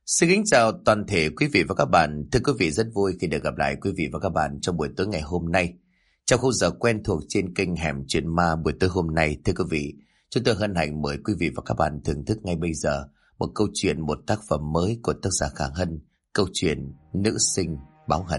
Xin kính chào toàn thể quý vị và các bạn. Thưa quý vị, rất vui khi được gặp lại quý vị và các bạn trong buổi tối ngày hôm nay. Trong khung giờ quen thuộc trên kênh Hẻm Chuyện Ma buổi tối hôm nay, thưa quý vị, chúng tôi hân hạnh mời quý vị và các bạn thưởng thức ngay bây giờ một câu chuyện, một tác phẩm mới của tác giả Khả Hân, câu chuyện Nữ Sinh Báo Hận.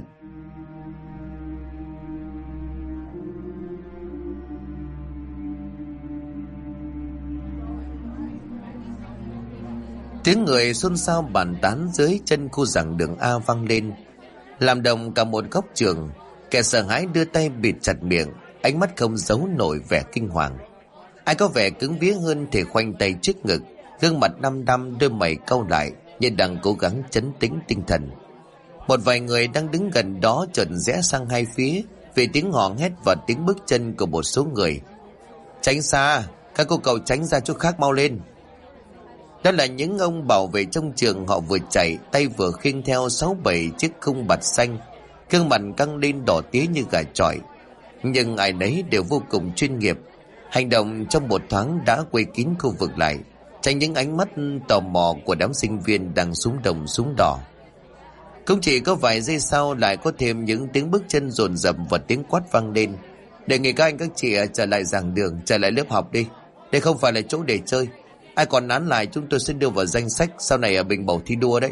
Tiếng người xôn xao bàn tán dưới chân khu giảng đường A vang lên, làm động cả một góc trường. Kẻ sợ hãi đưa tay bịt chặt miệng, ánh mắt không giấu nổi vẻ kinh hoàng. Ai có vẻ cứng vía hơn thì khoanh tay trước ngực, gương mặt đăm đăm, đôi mày cau lại như đang cố gắng trấn tĩnh tinh thần. Một vài người đang đứng gần đó chợt rẽ sang hai phía vì tiếng hò hét và tiếng bước chân của một số người. Tránh xa, các cô cậu tránh ra chỗ khác mau lên. Đó là những ông bảo vệ trong trường. Họ vừa chạy, tay vừa khiêng theo 6-7 chiếc khung bạt xanh, gương mặt căng lên đỏ tía như gà chọi. Nhưng ai nấy đều vô cùng chuyên nghiệp, hành động trong một thoáng đã quây kín khu vực lại, tránh những ánh mắt tò mò của đám sinh viên đang xúm đồng xúm đỏ. Cũng chỉ có vài giây sau lại có thêm những tiếng bước chân dồn dập và tiếng quát vang lên. Đề nghị các anh các chị trở lại giảng đường, trở lại lớp học đi. Đây không phải là chỗ để chơi. Ai còn nán lại chúng tôi sẽ đưa vào danh sách sau này ở bình bầu thi đua đấy.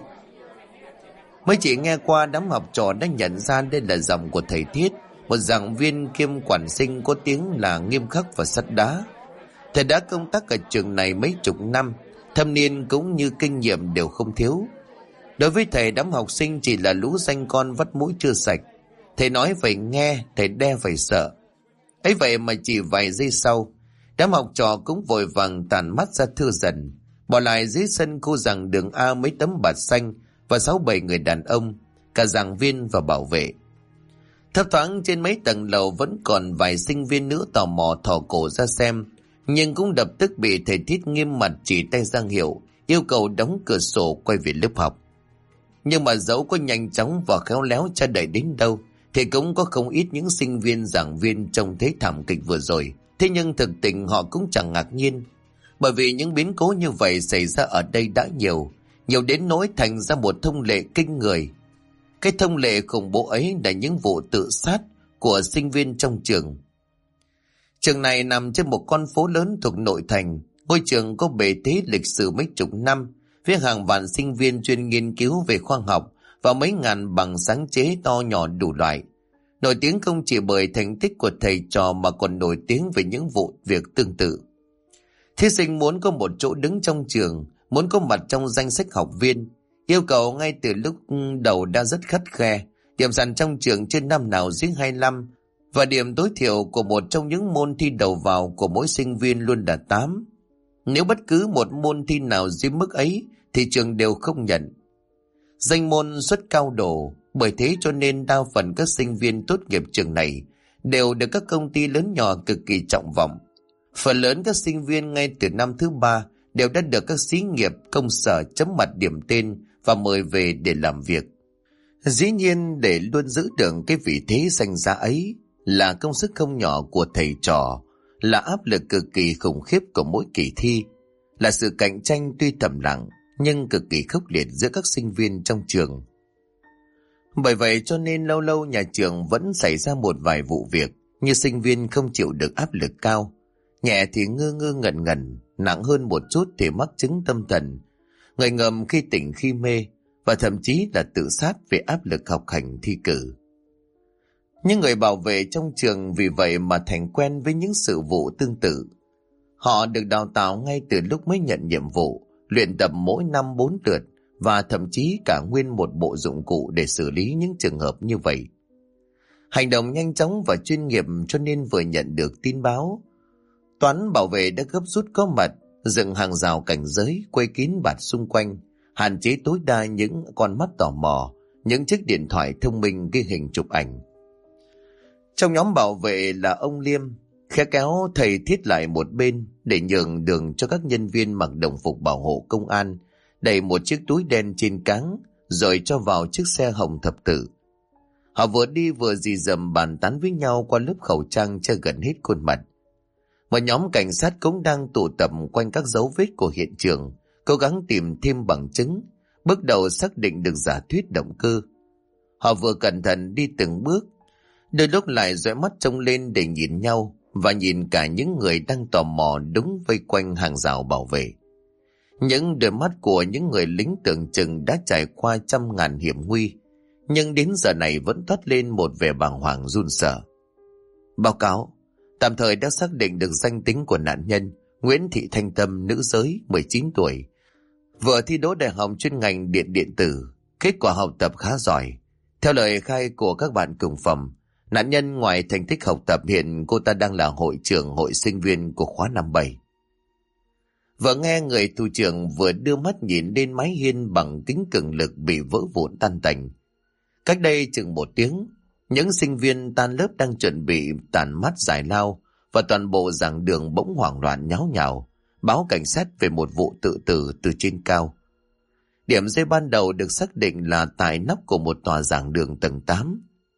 Mấy chị nghe qua, đám học trò đã nhận ra đây là giọng của thầy Thiết, một giảng viên kiêm quản sinh có tiếng là nghiêm khắc và sắt đá. Thầy đã công tác ở trường này mấy chục năm, thâm niên cũng như kinh nghiệm đều không thiếu. Đối với thầy, đám học sinh chỉ là lũ danh con vắt mũi chưa sạch. Thầy nói phải nghe, thầy đe phải sợ. Ấy vậy mà chỉ vài giây sau, đám học trò cũng vội vàng tản mắt ra thưa dần, bỏ lại dưới sân khu giảng đường A mấy tấm bạt xanh và 6-7 người đàn ông, cả giảng viên và bảo vệ. Thấp thoáng trên mấy tầng lầu vẫn còn vài sinh viên nữ tò mò thò cổ ra xem, nhưng cũng lập tức bị thầy Thiết nghiêm mặt chỉ tay ra hiệu, yêu cầu đóng cửa sổ quay về lớp học. Nhưng mà dẫu có nhanh chóng và khéo léo cha đẩy đến đâu, thì cũng có không ít những sinh viên giảng viên trông thấy thảm kịch vừa rồi. Thế nhưng thực tình họ cũng chẳng ngạc nhiên, bởi vì những biến cố như vậy xảy ra ở đây đã nhiều đến nỗi thành ra một thông lệ kinh người. Cái thông lệ khủng bố ấy là những vụ tự sát của sinh viên trong trường. Trường này nằm trên một con phố lớn thuộc nội thành. Ngôi trường có bề thế lịch sử mấy chục năm, với hàng vạn sinh viên chuyên nghiên cứu về khoa học và mấy ngàn bằng sáng chế to nhỏ đủ loại. Nổi tiếng không chỉ bởi thành tích của thầy trò mà còn nổi tiếng về những vụ việc tương tự. Thí sinh muốn có một chỗ đứng trong trường, muốn có mặt trong danh sách học viên, yêu cầu ngay từ lúc đầu đã rất khắt khe. Điểm sàn trong trường trên năm nào dưới 25, và điểm tối thiểu của một trong những môn thi đầu vào của mỗi sinh viên luôn là 8. Nếu bất cứ một môn thi nào dưới mức ấy thì trường đều không nhận. Danh môn xuất cao độ, bởi thế cho nên đa phần các sinh viên tốt nghiệp trường này đều được các công ty lớn nhỏ cực kỳ trọng vọng. Phần lớn các sinh viên ngay từ năm thứ 3 đều đã được các xí nghiệp, công sở chấm mặt điểm tên và mời về để làm việc. Dĩ nhiên, để luôn giữ được cái vị thế danh giá ấy là công sức không nhỏ của thầy trò, là áp lực cực kỳ khủng khiếp của mỗi kỳ thi, là sự cạnh tranh tuy thầm lặng nhưng cực kỳ khốc liệt giữa các sinh viên trong trường. Bởi vậy cho nên lâu lâu nhà trường vẫn xảy ra một vài vụ việc như sinh viên không chịu được áp lực cao, nhẹ thì ngơ ngơ ngẩn ngẩn, nặng hơn một chút thì mắc chứng tâm thần, người ngầm khi tỉnh khi mê, và thậm chí là tự sát vì áp lực học hành thi cử. Những người bảo vệ trong trường vì vậy mà thành quen với những sự vụ tương tự. Họ được đào tạo ngay từ lúc mới nhận nhiệm vụ, luyện tập mỗi năm 4 lượt và thậm chí cả nguyên một bộ dụng cụ để xử lý những trường hợp như vậy. Hành động nhanh chóng và chuyên nghiệp cho nên vừa nhận được tin báo, toán bảo vệ đã gấp rút có mặt, dựng hàng rào cảnh giới, quây kín bạt xung quanh, hạn chế tối đa những con mắt tò mò, những chiếc điện thoại thông minh ghi hình chụp ảnh. Trong nhóm bảo vệ là ông Liêm, khéo kéo thầy Thiết lại một bên để nhường đường cho các nhân viên mặc đồng phục bảo hộ công an, đẩy một chiếc túi đen trên cáng rồi cho vào chiếc xe hồng thập tự. Họ vừa đi vừa rì rầm bàn tán với nhau qua lớp khẩu trang che gần hết khuôn mặt. Một nhóm cảnh sát cũng đang tụ tập quanh các dấu vết của hiện trường, cố gắng tìm thêm bằng chứng, bước đầu xác định được giả thuyết động cơ. Họ vừa cẩn thận đi từng bước, đôi lúc lại dõi mắt trông lên để nhìn nhau và nhìn cả những người đang tò mò đứng vây quanh hàng rào bảo vệ. Những đôi mắt của những người lính tưởng chừng đã trải qua trăm ngàn hiểm nguy, nhưng đến giờ này vẫn toát lên một vẻ bàng hoàng run sợ. Báo cáo, tạm thời đã xác định được danh tính của nạn nhân Nguyễn Thị Thanh Tâm, nữ giới, 19 tuổi, vừa thi đỗ đại học chuyên ngành điện tử, kết quả học tập khá giỏi. Theo lời khai của các bạn cùng phòng, nạn nhân ngoài thành tích học tập, hiện cô ta đang là hội trưởng hội sinh viên của khóa năm 7. Vừa nghe người thủ trưởng vừa đưa mắt nhìn lên mái hiên bằng kính cường lực bị vỡ vụn tan tành. Cách đây chừng 1 tiếng, những sinh viên tan lớp đang chuẩn bị tản mát giải lao và toàn bộ giảng đường bỗng hoảng loạn nháo nhào, báo cảnh sát về một vụ tự tử từ trên cao. Điểm rơi ban đầu được xác định là tại nóc của một tòa giảng đường tầng 8.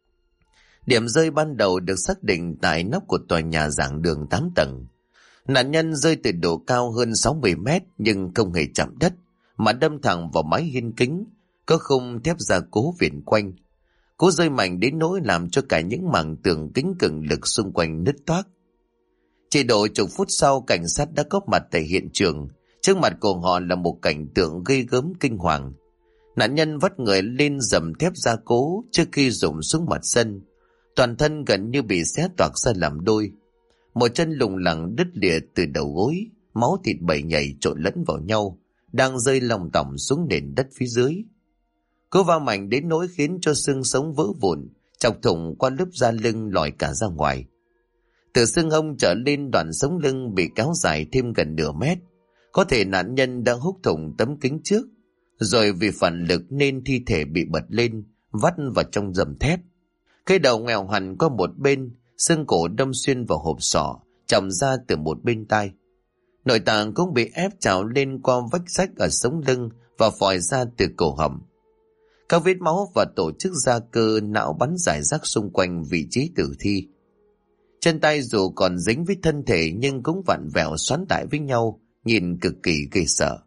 Điểm rơi ban đầu được xác định tại nóc của tòa nhà giảng đường 8 tầng. Nạn nhân rơi từ độ cao hơn 60 mét nhưng không hề chạm đất, mà đâm thẳng vào mái hiên kính, có khung thép gia cố viền quanh. Cú rơi mạnh đến nỗi làm cho cả những mảng tường kính cường lực xung quanh nứt toác. Chỉ độ chục phút sau, cảnh sát đã có mặt tại hiện trường. Trước mặt của họ là một cảnh tượng ghê gớm kinh hoàng. Nạn nhân vắt người lên dầm thép gia cố trước khi rụng xuống mặt sân. Toàn thân gần như bị xé toạc ra làm đôi. Một chân lủng lẳng đứt lìa từ đầu gối, máu thịt bầy nhảy trộn lẫn vào nhau, đang rơi lòng tỏng xuống nền đất phía dưới. Cú va mạnh đến nỗi khiến cho xương sống vỡ vụn, chọc thủng qua lớp da lưng lòi cả ra ngoài. Từ xương hông trở lên, đoạn sống lưng bị kéo dài thêm gần nửa mét. Có thể nạn nhân đã húc thủng tấm kính trước, rồi vì phản lực nên thi thể bị bật lên, vắt vào trong dầm thép. Cái đầu ngoèo hẳn qua một bên, xương cổ đâm xuyên vào hộp sọ, chồng ra từ một bên tai. Nội tạng cũng bị ép trào lên qua vách rách ở sống lưng và phòi ra từ cổ họng. Các vết máu và tổ chức da cơ não bắn rải rác xung quanh vị trí tử thi. Chân tay dù còn dính với thân thể nhưng cũng vặn vẹo xoắn lại với nhau, nhìn cực kỳ ghê sợ.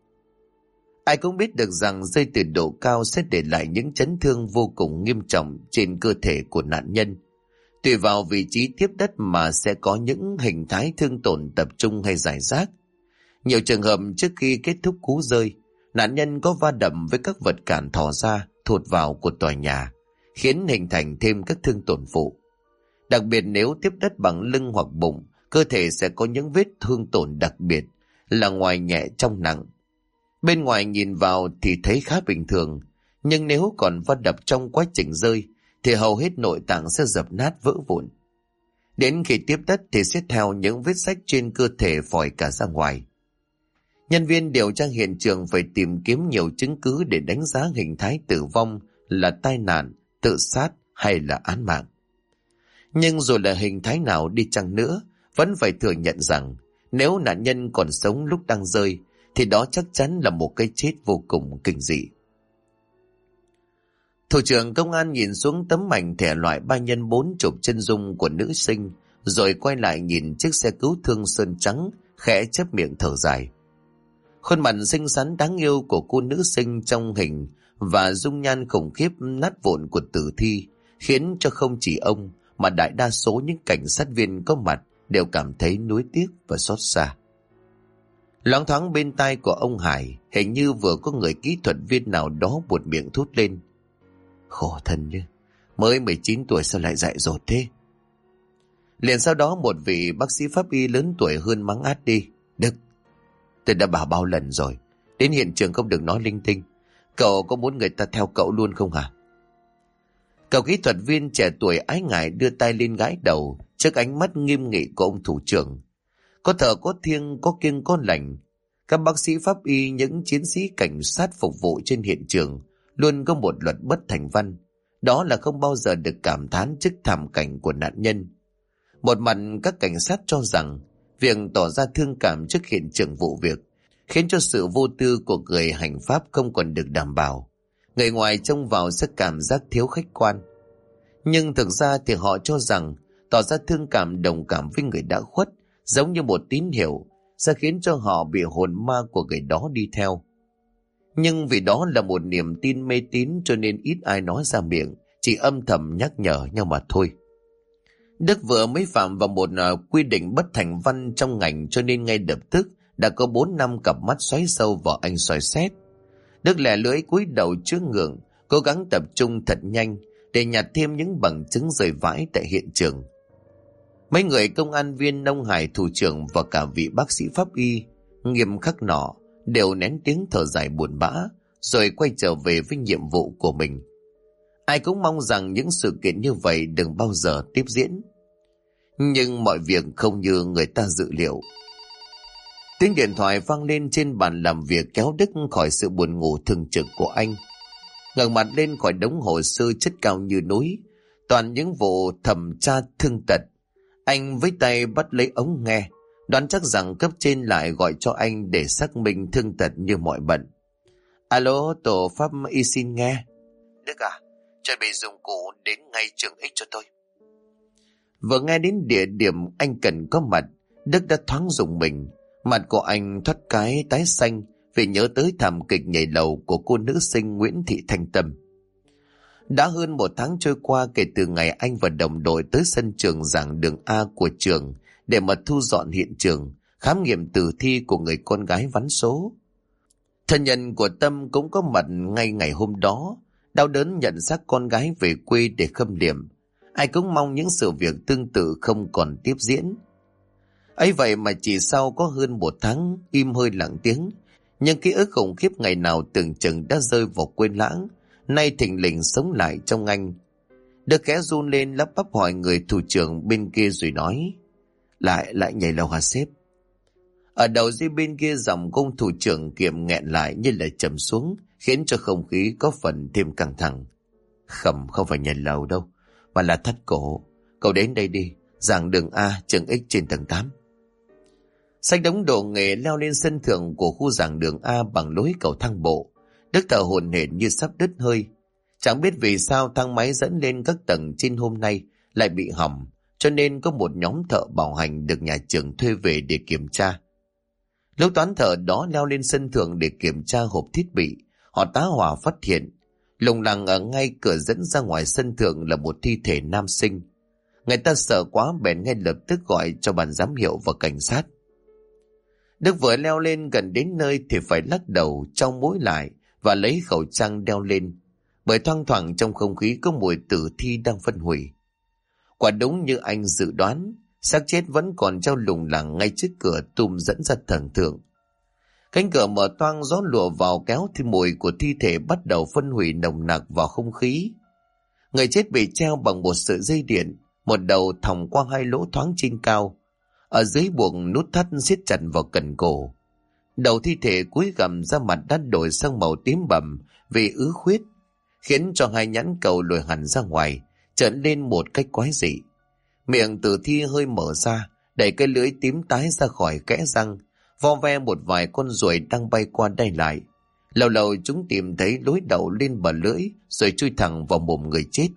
Ai cũng biết được rằng rơi từ độ cao sẽ để lại những chấn thương vô cùng nghiêm trọng trên cơ thể của nạn nhân. Tùy vào vị trí tiếp đất mà sẽ có những hình thái thương tổn tập trung hay rải rác. Nhiều trường hợp trước khi kết thúc cú rơi, nạn nhân có va đập với các vật cản thò ra, thụt vào của tòa nhà, khiến hình thành thêm các thương tổn phụ. Đặc biệt nếu tiếp đất bằng lưng hoặc bụng, cơ thể sẽ có những vết thương tổn đặc biệt là ngoài nhẹ trong nặng. Bên ngoài nhìn vào thì thấy khá bình thường, nhưng nếu còn va đập trong quá trình rơi thì hầu hết nội tạng sẽ dập nát vỡ vụn. Đến khi tiếp đất thì sẽ theo những vết rách trên cơ thể phòi cả ra ngoài. Nhân viên điều tra hiện trường phải tìm kiếm nhiều chứng cứ để đánh giá hình thái tử vong là tai nạn, tự sát hay là án mạng. Nhưng dù là hình thái nào đi chăng nữa, vẫn phải thừa nhận rằng nếu nạn nhân còn sống lúc đang rơi thì đó chắc chắn là một cái chết vô cùng kinh dị. Thủ trưởng công an nhìn xuống tấm ảnh thẻ loại 3x4 chụp chân dung của nữ sinh, rồi quay lại nhìn chiếc xe cứu thương sơn trắng, khẽ chép miệng thở dài. Khuôn mặt xinh xắn đáng yêu của cô nữ sinh trong hình và dung nhan khủng khiếp nát vụn của tử thi khiến cho không chỉ ông mà đại đa số những cảnh sát viên có mặt đều cảm thấy nuối tiếc và xót xa. Loáng thoáng bên tai của ông Hải, hình như vừa có người kỹ thuật viên nào đó buột miệng thốt lên: khổ thân chứ, mới 19 tuổi sao lại dại dột thế. Liền sau đó một vị bác sĩ pháp y lớn tuổi hơn mắng át đi: Đức, tôi đã bảo bao lần rồi, đến hiện trường không được nói linh tinh. Cậu có muốn người ta theo cậu luôn không hả? Cậu kỹ thuật viên trẻ tuổi ái ngại đưa tay lên gãi đầu trước ánh mắt nghiêm nghị của ông thủ trưởng. Có thở có thiêng, có kiêng có lành. Các bác sĩ pháp y, những chiến sĩ cảnh sát phục vụ trên hiện trường luôn có một luật bất thành văn, đó là không bao giờ được cảm thán trước thảm cảnh của nạn nhân. Một mặt các cảnh sát cho rằng việc tỏ ra thương cảm trước hiện trường vụ việc khiến cho sự vô tư của người hành pháp không còn được đảm bảo. Người ngoài trông vào sẽ cảm giác thiếu khách quan. Nhưng thực ra thì họ cho rằng tỏ ra thương cảm, đồng cảm với người đã khuất giống như một tín hiệu sẽ khiến cho họ bị hồn ma của người đó đi theo. Nhưng vì đó là một niềm tin mê tín cho nên ít ai nói ra miệng, chỉ âm thầm nhắc nhở nhau mà thôi. Đức vừa mới phạm vào một quy định bất thành văn trong ngành, cho nên ngay lập tức đã có 4 năm cặp mắt xoáy sâu vào anh soi xét. Đức lẻ lưỡi cúi đầu trước ngưỡng, cố gắng tập trung thật nhanh để nhặt thêm những bằng chứng rơi vãi tại hiện trường. Mấy người công an viên, ông Hải thủ trưởng và cả vị bác sĩ pháp y nghiêm khắc nọ đều nén tiếng thở dài buồn bã, rồi quay trở về với nhiệm vụ của mình. Ai cũng mong rằng những sự kiện như vậy đừng bao giờ tiếp diễn. Nhưng mọi việc không như người ta dự liệu. Tiếng điện thoại vang lên trên bàn làm việc kéo Đức khỏi sự buồn ngủ thường trực của anh. Ngẩng mặt lên khỏi đống hồ sơ chất cao như núi, toàn những vụ thẩm tra thương tật. Anh với tay bắt lấy ống nghe, đoán chắc rằng cấp trên lại gọi cho anh để xác minh thương tật như mọi bận. Alo, tổ pháp y xin nghe. Đức à, chuẩn bị dụng cụ đến ngay trường X cho tôi. Vừa nghe đến địa điểm anh cần có mặt, Đức đã thoáng rùng mình. Mặt của anh thoát cái tái xanh vì nhớ tới thảm kịch nhảy lầu của cô nữ sinh Nguyễn Thị Thanh Tâm. Đã hơn 1 tháng trôi qua kể từ ngày anh và đồng đội tới sân trường giảng đường A của trường để mà thu dọn hiện trường, khám nghiệm tử thi của người con gái vắn số. Thân nhân của Tâm cũng có mặt ngay ngày hôm đó, đau đớn nhận xác con gái về quê để khâm liệm. Ai cũng mong những sự việc tương tự không còn tiếp diễn. Ấy vậy mà chỉ sau có hơn 1 tháng im hơi lặng tiếng, nhưng ký ức khủng khiếp ngày nào tưởng chừng đã rơi vào quên lãng, nay thình lình sống lại trong anh. Đức khẽ run lên lắp bắp hỏi người thủ trưởng bên kia rồi nói: Lại nhảy lầu hả sếp? Ở đầu dây bên kia giọng công thủ trưởng kiệm nghẹn lại như là trầm xuống, khiến cho không khí có phần thêm căng thẳng. Không phải nhảy lầu đâu, mà là thắt cổ. Cậu đến đây đi, giảng đường A trường X trên tầng 8. Xách đống đồ nghề leo lên sân thượng của khu giảng đường A bằng lối cầu thang bộ. Đức thở hổn hển như sắp đứt hơi. Chẳng biết vì sao thang máy dẫn lên các tầng trên hôm nay lại bị hỏng, cho nên có một nhóm thợ bảo hành được nhà trường thuê về để kiểm tra. Lúc toán thợ đó leo lên sân thượng để kiểm tra hộp thiết bị, họ tá hỏa phát hiện lủng lẳng ở ngay cửa dẫn ra ngoài sân thượng là một thi thể nam sinh. Người ta sợ quá bèn ngay lập tức gọi cho ban giám hiệu và cảnh sát. Đức vừa leo lên gần đến nơi thì phải lắc đầu, trong mũi lại và lấy khẩu trang đeo lên, bởi thoang thoảng trong không khí có mùi tử thi đang phân hủy. Quả đúng như anh dự đoán, xác chết vẫn còn treo lủng lẳng ngay trước cửa tum dẫn ra tầng thượng. Cánh cửa mở toang, gió lùa vào kéo thì mùi của thi thể bắt đầu phân hủy nồng nặc vào không khí. Người chết bị treo bằng một sợi dây điện, một đầu thòng qua 2 lỗ thoáng trên cao. Ở dưới buộc nút thắt siết chặt vào cần cổ. Đầu thi thể cúi gằm ra, mặt đã đổi sang màu tím bầm vì ứ khuyết, khiến cho 2 nhãn cầu lồi hẳn ra ngoài, trợn lên một cách quái dị. Miệng tử thi hơi mở ra, đẩy cái lưỡi tím tái ra khỏi kẽ răng, vo ve một vài con ruồi đang bay qua đây lại. Lâu lâu chúng tìm thấy lối đậu lên bờ lưỡi rồi chui thẳng vào mồm người chết.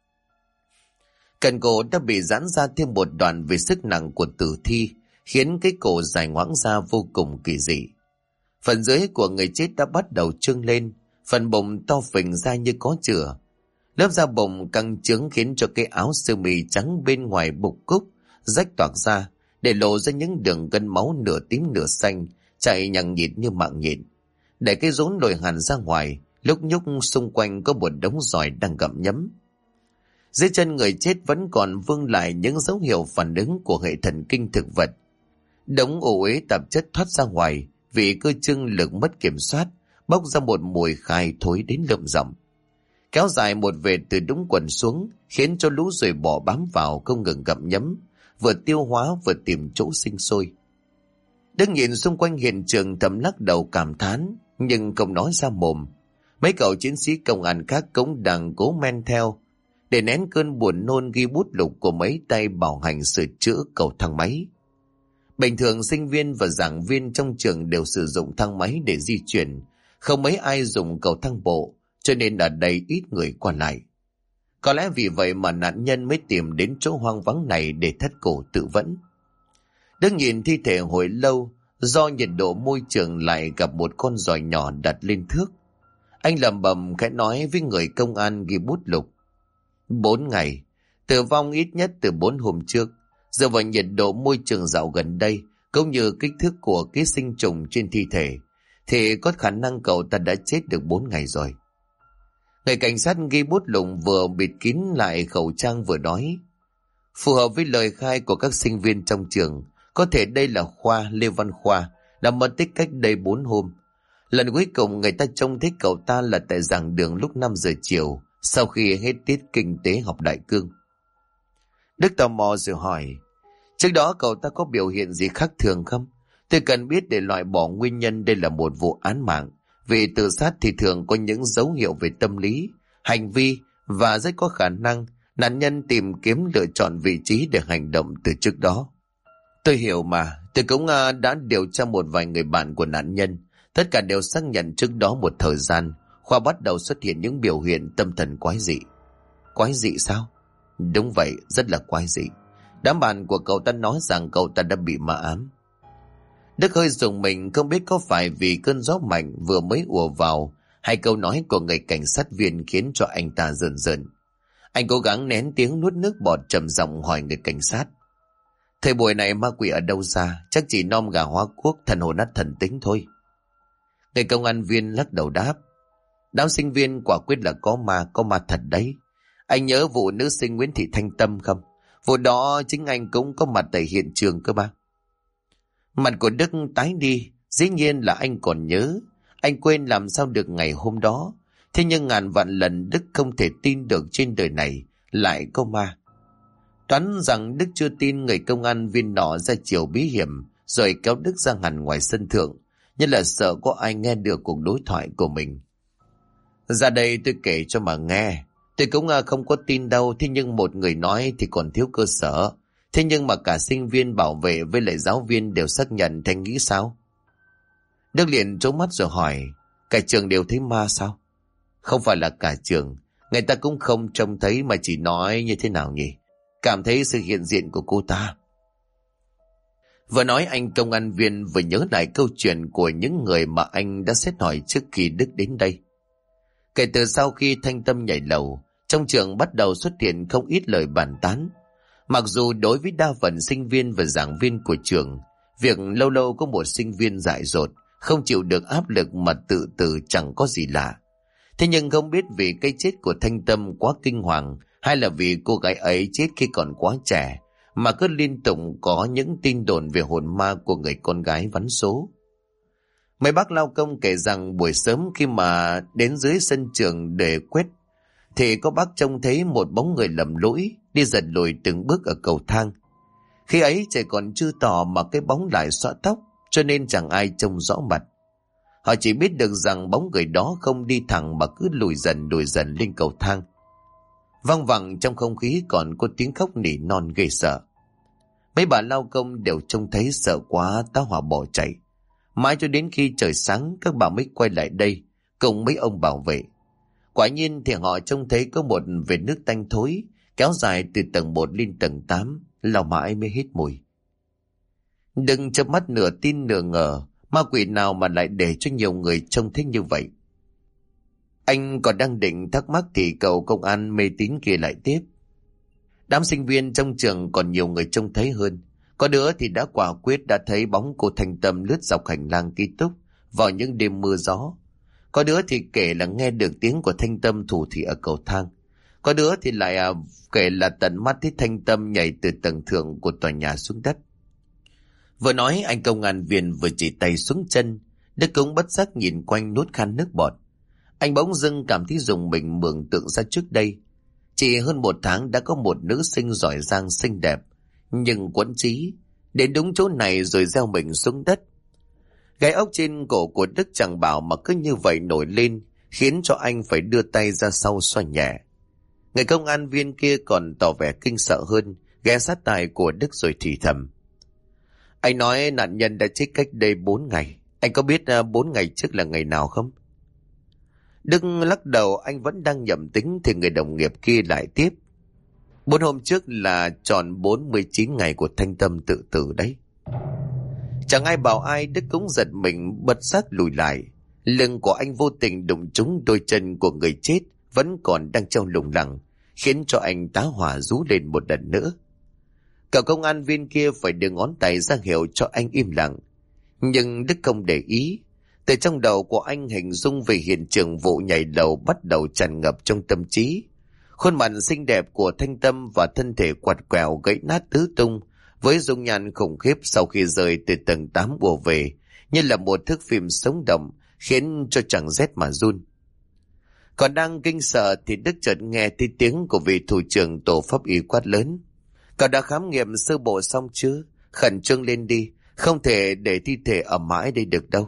Cần cổ đã bị giãn ra thêm một đoạn vì sức nặng của tử thi, khiến cái cổ dài ngoãng ra vô cùng kỳ dị. Phần dưới của người chết đã bắt đầu trương lên, phần bụng to phình ra như có chửa. Lớp da bụng căng trướng khiến cho cái áo sơ mi trắng bên ngoài bục cúc rách toạc ra, để lộ ra những đường gân máu nửa tím nửa xanh chạy nhằng nhịt như mạng nhện. Để cái rốn lồi hẳn ra ngoài, lúc nhúc xung quanh có một đống giỏi đang gặm nhấm. Dưới chân người chết vẫn còn vương lại những dấu hiệu phản ứng của hệ thần kinh thực vật. Đống ổ uế tạp chất thoát ra ngoài vì cơ trương lực mất kiểm soát, bốc ra một mùi khai thối đến lợm giọng, kéo dài một vệt từ đũng quần xuống, khiến cho lũ ruồi bò bám vào không ngừng gặm nhấm, vừa tiêu hóa vừa tìm chỗ sinh sôi. Đức nhìn xung quanh hiện trường thầm lắc đầu cảm thán, nhưng không nói ra mồm. Mấy cậu chiến sĩ công an khác cũng đang cố men theo, để nén cơn buồn nôn ghi bút lục của mấy tay bảo hành sửa chữa cầu thang máy. Bình thường sinh viên và giảng viên trong trường đều sử dụng thang máy để di chuyển, không mấy ai dùng cầu thang bộ, cho nên ở đây ít người qua lại. Có lẽ vì vậy mà nạn nhân mới tìm đến chỗ hoang vắng này để thắt cổ tự vẫn. Đức nhìn thi thể hồi lâu, Do nhiệt độ môi trường lại gặp một con giòi nhỏ đặt lên thước. Anh lẩm bẩm khẽ nói với người công an ghi bút lục. 4 ngày, tử vong ít nhất từ 4 hôm trước. Dựa vào nhiệt độ môi trường dạo gần đây, cũng như kích thước của ký sinh trùng trên thi thể, thì có khả năng cậu ta đã chết được 4 ngày rồi. Người cảnh sát ghi bút lục vừa bịt kín lại khẩu trang vừa nói. Phù hợp với lời khai của các sinh viên trong trường, có thể đây là Khoa, Lê Văn Khoa, đã mất tích cách đây 4 hôm. Lần cuối cùng người ta trông thấy cậu ta là tại giảng đường lúc 5 giờ chiều, sau khi hết tiết kinh tế học đại cương. Đức tò mò rồi hỏi, trước đó cậu ta có biểu hiện gì khác thường không? Tôi cần biết để loại bỏ nguyên nhân đây là một vụ án mạng. Vì tự sát thì thường có những dấu hiệu về tâm lý, hành vi và rất có khả năng nạn nhân tìm kiếm lựa chọn vị trí để hành động từ trước đó. Tôi hiểu mà, tôi cũng đã điều tra một vài người bạn của nạn nhân. Tất cả đều xác nhận trước đó một thời gian, Khoa bắt đầu xuất hiện những biểu hiện tâm thần quái dị. Quái dị sao? Đúng vậy, rất là quái dị. Đám bạn của cậu ta nói rằng cậu ta đã bị ma ám. Đức hơi rùng mình, không biết có phải vì cơn gió mạnh vừa mới ùa vào hay câu nói của người cảnh sát viên khiến cho anh ta rờn rợn. Anh cố gắng nén tiếng nuốt nước bọt, trầm giọng hỏi người cảnh sát. Thời buổi này ma quỷ ở đâu ra? Chắc chỉ nom gà hóa quốc, thần hồn nát thần tính thôi. Người công an viên lắc đầu đáp. Đám sinh viên quả quyết là có ma thật đấy. Anh nhớ vụ nữ sinh Nguyễn Thị Thanh Tâm không? Vụ đó chính anh cũng có mặt tại hiện trường cơ mà. Mặt của Đức tái đi, dĩ nhiên là anh còn nhớ. Anh quên làm sao được ngày hôm đó. Thế nhưng ngàn vạn lần Đức không thể tin được trên đời này lại có ma. Đoán rằng Đức chưa tin, người công an viên nọ ra chiều bí hiểm rồi kéo Đức ra hẳn ngoài sân thượng, như là sợ có ai nghe được cuộc đối thoại của mình. Ra đây tôi kể cho mà nghe. Tôi cũng không có tin đâu, thế nhưng một người nói thì còn thiếu cơ sở. Thế nhưng mà cả sinh viên, bảo vệ với lại giáo viên đều xác nhận, Thành nghĩ sao? Đức liền trố mắt rồi hỏi, cả trường đều thấy ma sao? Không phải là cả trường, người ta cũng không trông thấy mà chỉ nói như thế nào nhỉ? Cảm thấy sự hiện diện của cô ta. Vừa nói anh công an viên vừa nhớ lại câu chuyện của những người mà anh đã xét hỏi trước khi Đức đến đây. Kể từ sau khi Thanh Tâm nhảy lầu, trong trường bắt đầu xuất hiện không ít lời bàn tán. Mặc dù đối với đa phần sinh viên và giảng viên của trường, việc lâu lâu có một sinh viên dại dột, không chịu được áp lực mà tự tử chẳng có gì lạ. Thế nhưng không biết vì cái chết của Thanh Tâm quá kinh hoàng, hay là vì cô gái ấy chết khi còn quá trẻ, mà cứ liên tục có những tin đồn về hồn ma của người con gái vắn số. Mấy bác lao công kể rằng buổi sớm khi mà đến dưới sân trường để quét, thì có bác trông thấy một bóng người lầm lũi đi giật lùi từng bước ở cầu thang. Khi ấy trời còn chưa tỏ mà cái bóng lại xõa tóc, cho nên chẳng ai trông rõ mặt. Họ chỉ biết được rằng bóng người đó không đi thẳng mà cứ lùi dần lên cầu thang. Văng vẳng trong không khí còn có tiếng khóc nỉ non ghê sợ. Mấy bà lao công đều trông thấy sợ quá tá hỏa bỏ chạy. Mãi cho đến khi trời sáng, các bà mới quay lại đây cùng mấy ông bảo vệ. Quả nhiên thì họ trông thấy có một vệt nước tanh thối kéo dài từ tầng 1 lên tầng 8, lau mãi mới hết mùi. Đừng chớp mắt nửa tin nửa ngờ, ma quỷ nào mà lại để cho nhiều người trông thấy như vậy. Anh còn đang định thắc mắc thì cậu công an mê tín kia lại tiếp. Đám sinh viên trong trường còn nhiều người trông thấy hơn. Có đứa thì đã quả quyết đã thấy bóng cô Thanh Tâm lướt dọc hành lang ký túc vào những đêm mưa gió. Có đứa thì kể là nghe được tiếng của Thanh Tâm thủ thỉ ở cầu thang. Có đứa thì lại kể là tận mắt thấy Thanh Tâm nhảy từ tầng thượng của tòa nhà xuống đất. Vừa nói anh công an viên vừa chỉ tay xuống chân. Đức cũng bất giác nhìn quanh nuốt khan nước bọt. Anh bỗng dưng cảm thấy rùng mình mường tượng ra trước đây. Chỉ hơn 1 tháng đã có một nữ sinh giỏi giang xinh đẹp, nhưng quẫn trí, đến đúng chỗ này rồi gieo mình xuống đất. Gai ốc trên cổ của Đức chẳng bảo mà cứ như vậy nổi lên, khiến cho anh phải đưa tay ra sau xoa nhẹ. Người công an viên kia còn tỏ vẻ kinh sợ hơn, ghé sát tai của Đức rồi thì thầm. Anh nói nạn nhân đã chết cách đây 4 ngày. Anh có biết 4 ngày trước là ngày nào không? Đức lắc đầu, anh vẫn đang nhẩm tính thì người đồng nghiệp kia lại tiếp. 4 hôm trước là tròn 49 ngày của Thanh Tâm tự tử đấy. Chẳng ai bảo ai, Đức cũng giật mình bất giác lùi lại. Lưng của anh vô tình đụng trúng đôi chân của người chết vẫn còn đang treo lủng lẳng, khiến cho anh tá hỏa rú lên một lần nữa. Cậu công an viên kia phải đưa ngón tay ra hiệu cho anh im lặng, nhưng Đức không để ý. Từ trong đầu của anh, hình dung về hiện trường vụ nhảy lầu bắt đầu tràn ngập trong tâm trí. Khuôn mặt xinh đẹp của Thanh Tâm và thân thể quặt quẹo gãy nát tứ tung, với dung nhan khủng khiếp sau khi rơi từ tầng 8 ùa về, như là một thước phim sống động, khiến cho chẳng rét mà run. Còn đang kinh sợ thì Đức chợt nghe thấy tiếng của vị thủ trưởng tổ pháp y quát lớn: "Cậu đã khám nghiệm sơ bộ xong chưa? Khẩn trương lên đi, không thể để thi thể ở mãi đây được đâu."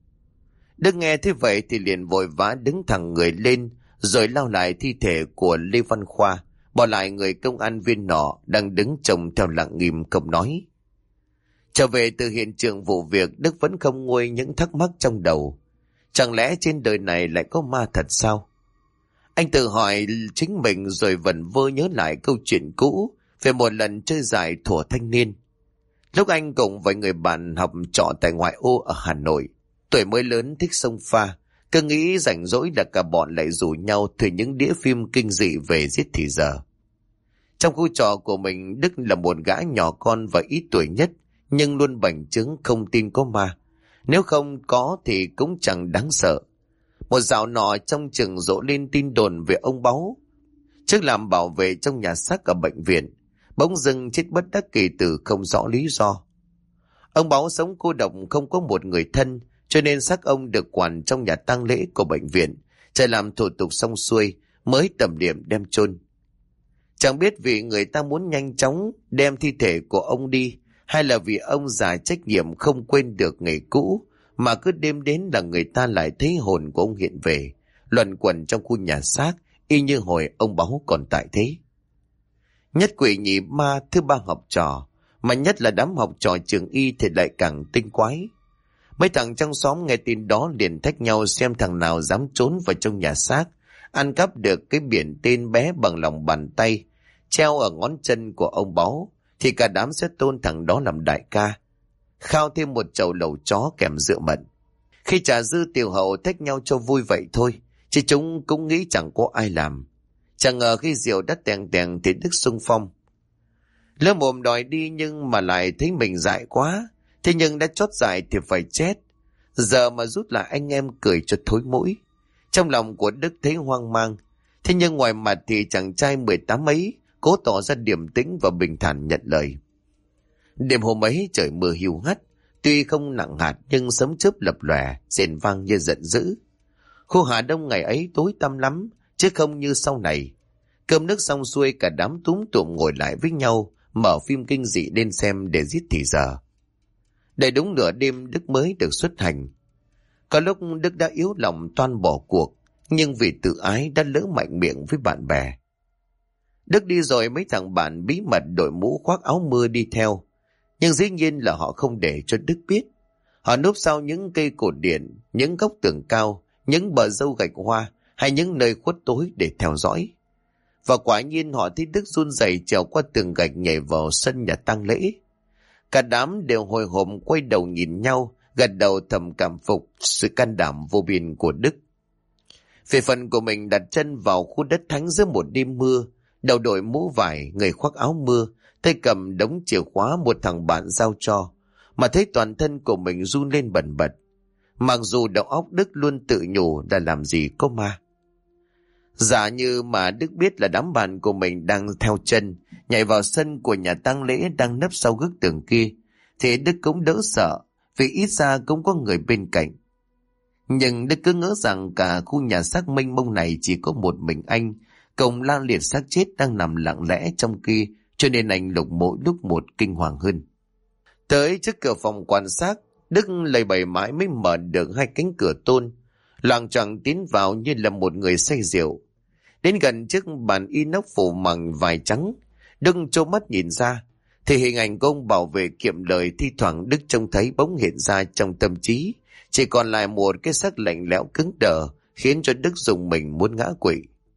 Đức nghe thế vậy thì liền vội vã đứng thẳng người lên, rồi lao lại thi thể của Lê Văn Khoa, bỏ lại người công an viên nọ đang đứng trông theo lặng nghiêm không nói. Trở về từ hiện trường vụ việc, Đức vẫn không nguôi những thắc mắc trong đầu. Chẳng lẽ trên đời này lại có ma thật sao? Anh tự hỏi chính mình, rồi vẩn vơ nhớ lại câu chuyện cũ về một lần chơi giải thuở thanh niên. Lúc anh cùng với người bạn học trọ tại ngoại ô ở Hà Nội, tuổi mới lớn thích xông pha, cứ nghĩ rảnh rỗi là cả bọn lại rủ nhau thuê những đĩa phim kinh dị về giết thì giờ. Trong khu trọ của mình, Đức là một gã nhỏ con và ít tuổi nhất, nhưng luôn bành trướng không tin có ma. Nếu không có thì cũng chẳng đáng sợ. Một dạo nọ trong trường rộ lên tin đồn về ông Báu, trước làm bảo vệ trong nhà xác ở bệnh viện, bỗng dưng chết bất đắc kỳ tử không rõ lý do. Ông Báu sống cô độc, không có một người thân, cho nên xác ông được quản trong nhà tang lễ của bệnh viện, chờ làm thủ tục xong xuôi mới tẩm điểm đem chôn. Chẳng biết vì người ta muốn nhanh chóng đem thi thể của ông đi, hay là vì ông già trách nhiệm không quên được ngày cũ, mà cứ đêm đến là người ta lại thấy hồn của ông hiện về, luẩn quẩn trong khu nhà xác, y như hồi ông Báu còn tại thế. Nhất quỷ nhị ma thứ ba học trò, mà nhất là đám học trò trường y thì lại càng tinh quái. Mấy thằng trong xóm nghe tin đó liền thách nhau xem thằng nào dám trốn vào trong nhà xác, ăn cắp được cái biển tên bé bằng lòng bàn tay, treo ở ngón chân của ông Báu, thì cả đám sẽ tôn thằng đó làm đại ca, khao thêm một chầu lẩu chó kèm rượu mận. Khi trà dư tiểu hậu thách nhau cho vui vậy thôi, chứ chúng cũng nghĩ chẳng có ai làm. Chẳng ngờ khi rượu đã tèng tèng thì Đức xung phong. Lỡ mồm đòi đi nhưng mà lại thấy mình dại quá. Thế nhưng đã chót dại thì phải chết. Giờ mà rút lại anh em cười cho thối mũi. Trong lòng của Đức thấy hoang mang. Thế nhưng ngoài mặt thì chàng trai 18 ấy cố tỏ ra điềm tĩnh và bình thản nhận lời. Đêm hôm ấy trời mưa hiu hắt, tuy không nặng hạt nhưng sấm chớp lập lòe, rền vang như giận dữ. Khu Hà Đông ngày ấy tối tăm lắm, chứ không như sau này. Cơm nước xong xuôi, cả đám túm tụm ngồi lại với nhau, mở phim kinh dị lên xem để giết thì giờ. Để đúng nửa đêm Đức mới được xuất hành. Có lúc Đức đã yếu lòng toan bỏ cuộc, nhưng vì tự ái đã lỡ mạnh miệng với bạn bè. Đức đi rồi mấy thằng bạn bí mật đội mũ khoác áo mưa đi theo, nhưng dĩ nhiên là họ không để cho Đức biết. Họ núp sau những cây cột điện, những góc tường cao, những bờ dâu gạch hoa hay những nơi khuất tối để theo dõi. Và quả nhiên họ thấy Đức run rẩy trèo qua tường gạch nhảy vào sân nhà tang lễ. Cả đám đều hồi hộp quay đầu nhìn nhau, gật đầu thầm cảm phục sự can đảm vô biên của Đức. Về phần của mình, đặt chân vào khu đất thánh giữa một đêm mưa, đầu đội mũ vải, người khoác áo mưa, tay cầm đống chìa khóa một thằng bạn giao cho, mà thấy toàn thân của mình run lên bần bật. Mặc dù đầu óc Đức luôn tự nhủ là làm gì có ma. Giả như mà Đức biết là đám bạn của mình đang theo chân nhảy vào sân của nhà tang lễ đang nấp sau góc tường kia, thì Đức cũng đỡ sợ, vì ít ra cũng có người bên cạnh. Nhưng Đức cứ ngỡ rằng cả khu nhà xác mênh mông này chỉ có một mình anh, cùng la liệt xác chết đang nằm lặng lẽ trong kia, cho nên anh lục mỗi lúc một kinh hoàng hơn. Tới trước cửa phòng quan sát, Đức lầy bầy mãi mới mở được hai cánh cửa tôn, loạng choạng tiến vào như là một người say rượu. Đến gần trước bàn inox phủ bằng vải trắng, Đức trố mắt nhìn ra, thì hình ảnh của ông bảo vệ kiệm lời thi thoảng Đức trông thấy bỗng hiện ra trong tâm trí, chỉ còn lại một cái xác lạnh lẽo cứng đờ, khiến cho Đức rùng mình muốn ngã quỵ.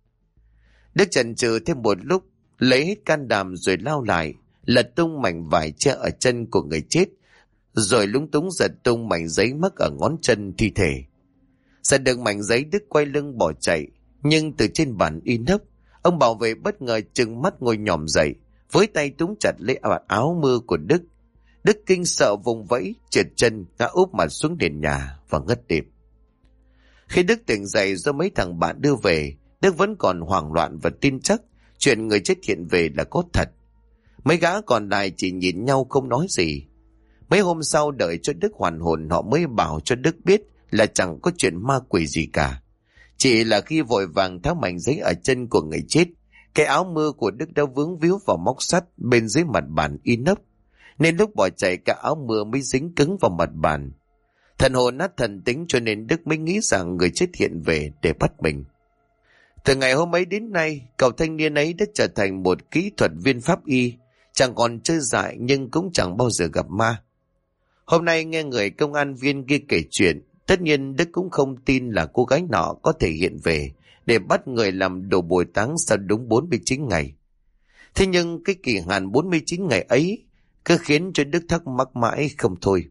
Đức chần chừ thêm một lúc, lấy hết can đảm rồi lao lại, lật tung mảnh vải che ở chân của người chết, rồi lúng túng giật tung mảnh giấy mắc ở ngón chân thi thể. Giật được mảnh giấy, Đức quay lưng bỏ chạy, nhưng từ trên bàn inox, ông bảo vệ bất ngờ trừng mắt ngồi nhòm dậy, với tay túm chặt lấy áo mưa của Đức. Đức kinh sợ vùng vẫy, trượt chân ngã úp mặt xuống nền nhà và ngất đệm. Khi Đức tỉnh dậy do mấy thằng bạn đưa về, Đức vẫn còn hoảng loạn và tin chắc chuyện người chết hiện về là có thật. Mấy gã còn lại chỉ nhìn nhau không nói gì. Mấy hôm sau đợi cho Đức hoàn hồn, họ mới bảo cho Đức biết là chẳng có chuyện ma quỷ gì cả. Chỉ là khi vội vàng tháo mảnh giấy ở chân của người chết, cái áo mưa của Đức đã vướng víu vào móc sắt bên dưới mặt bàn inox, nên lúc bỏ chạy cả áo mưa mới dính cứng vào mặt bàn. Thần hồn nát thần tính, cho nên Đức mới nghĩ rằng người chết hiện về để bắt mình. Từ ngày hôm ấy đến nay, cậu thanh niên ấy đã trở thành một kỹ thuật viên pháp y, chẳng còn chơi dại nhưng cũng chẳng bao giờ gặp ma. Hôm nay nghe người công an viên kia kể chuyện, tất nhiên Đức cũng không tin là cô gái nọ có thể hiện về để bắt người làm đồ bồi táng sau đúng 49 ngày. Thế nhưng cái kỳ hạn 49 ngày ấy cứ khiến cho Đức thắc mắc mãi không thôi.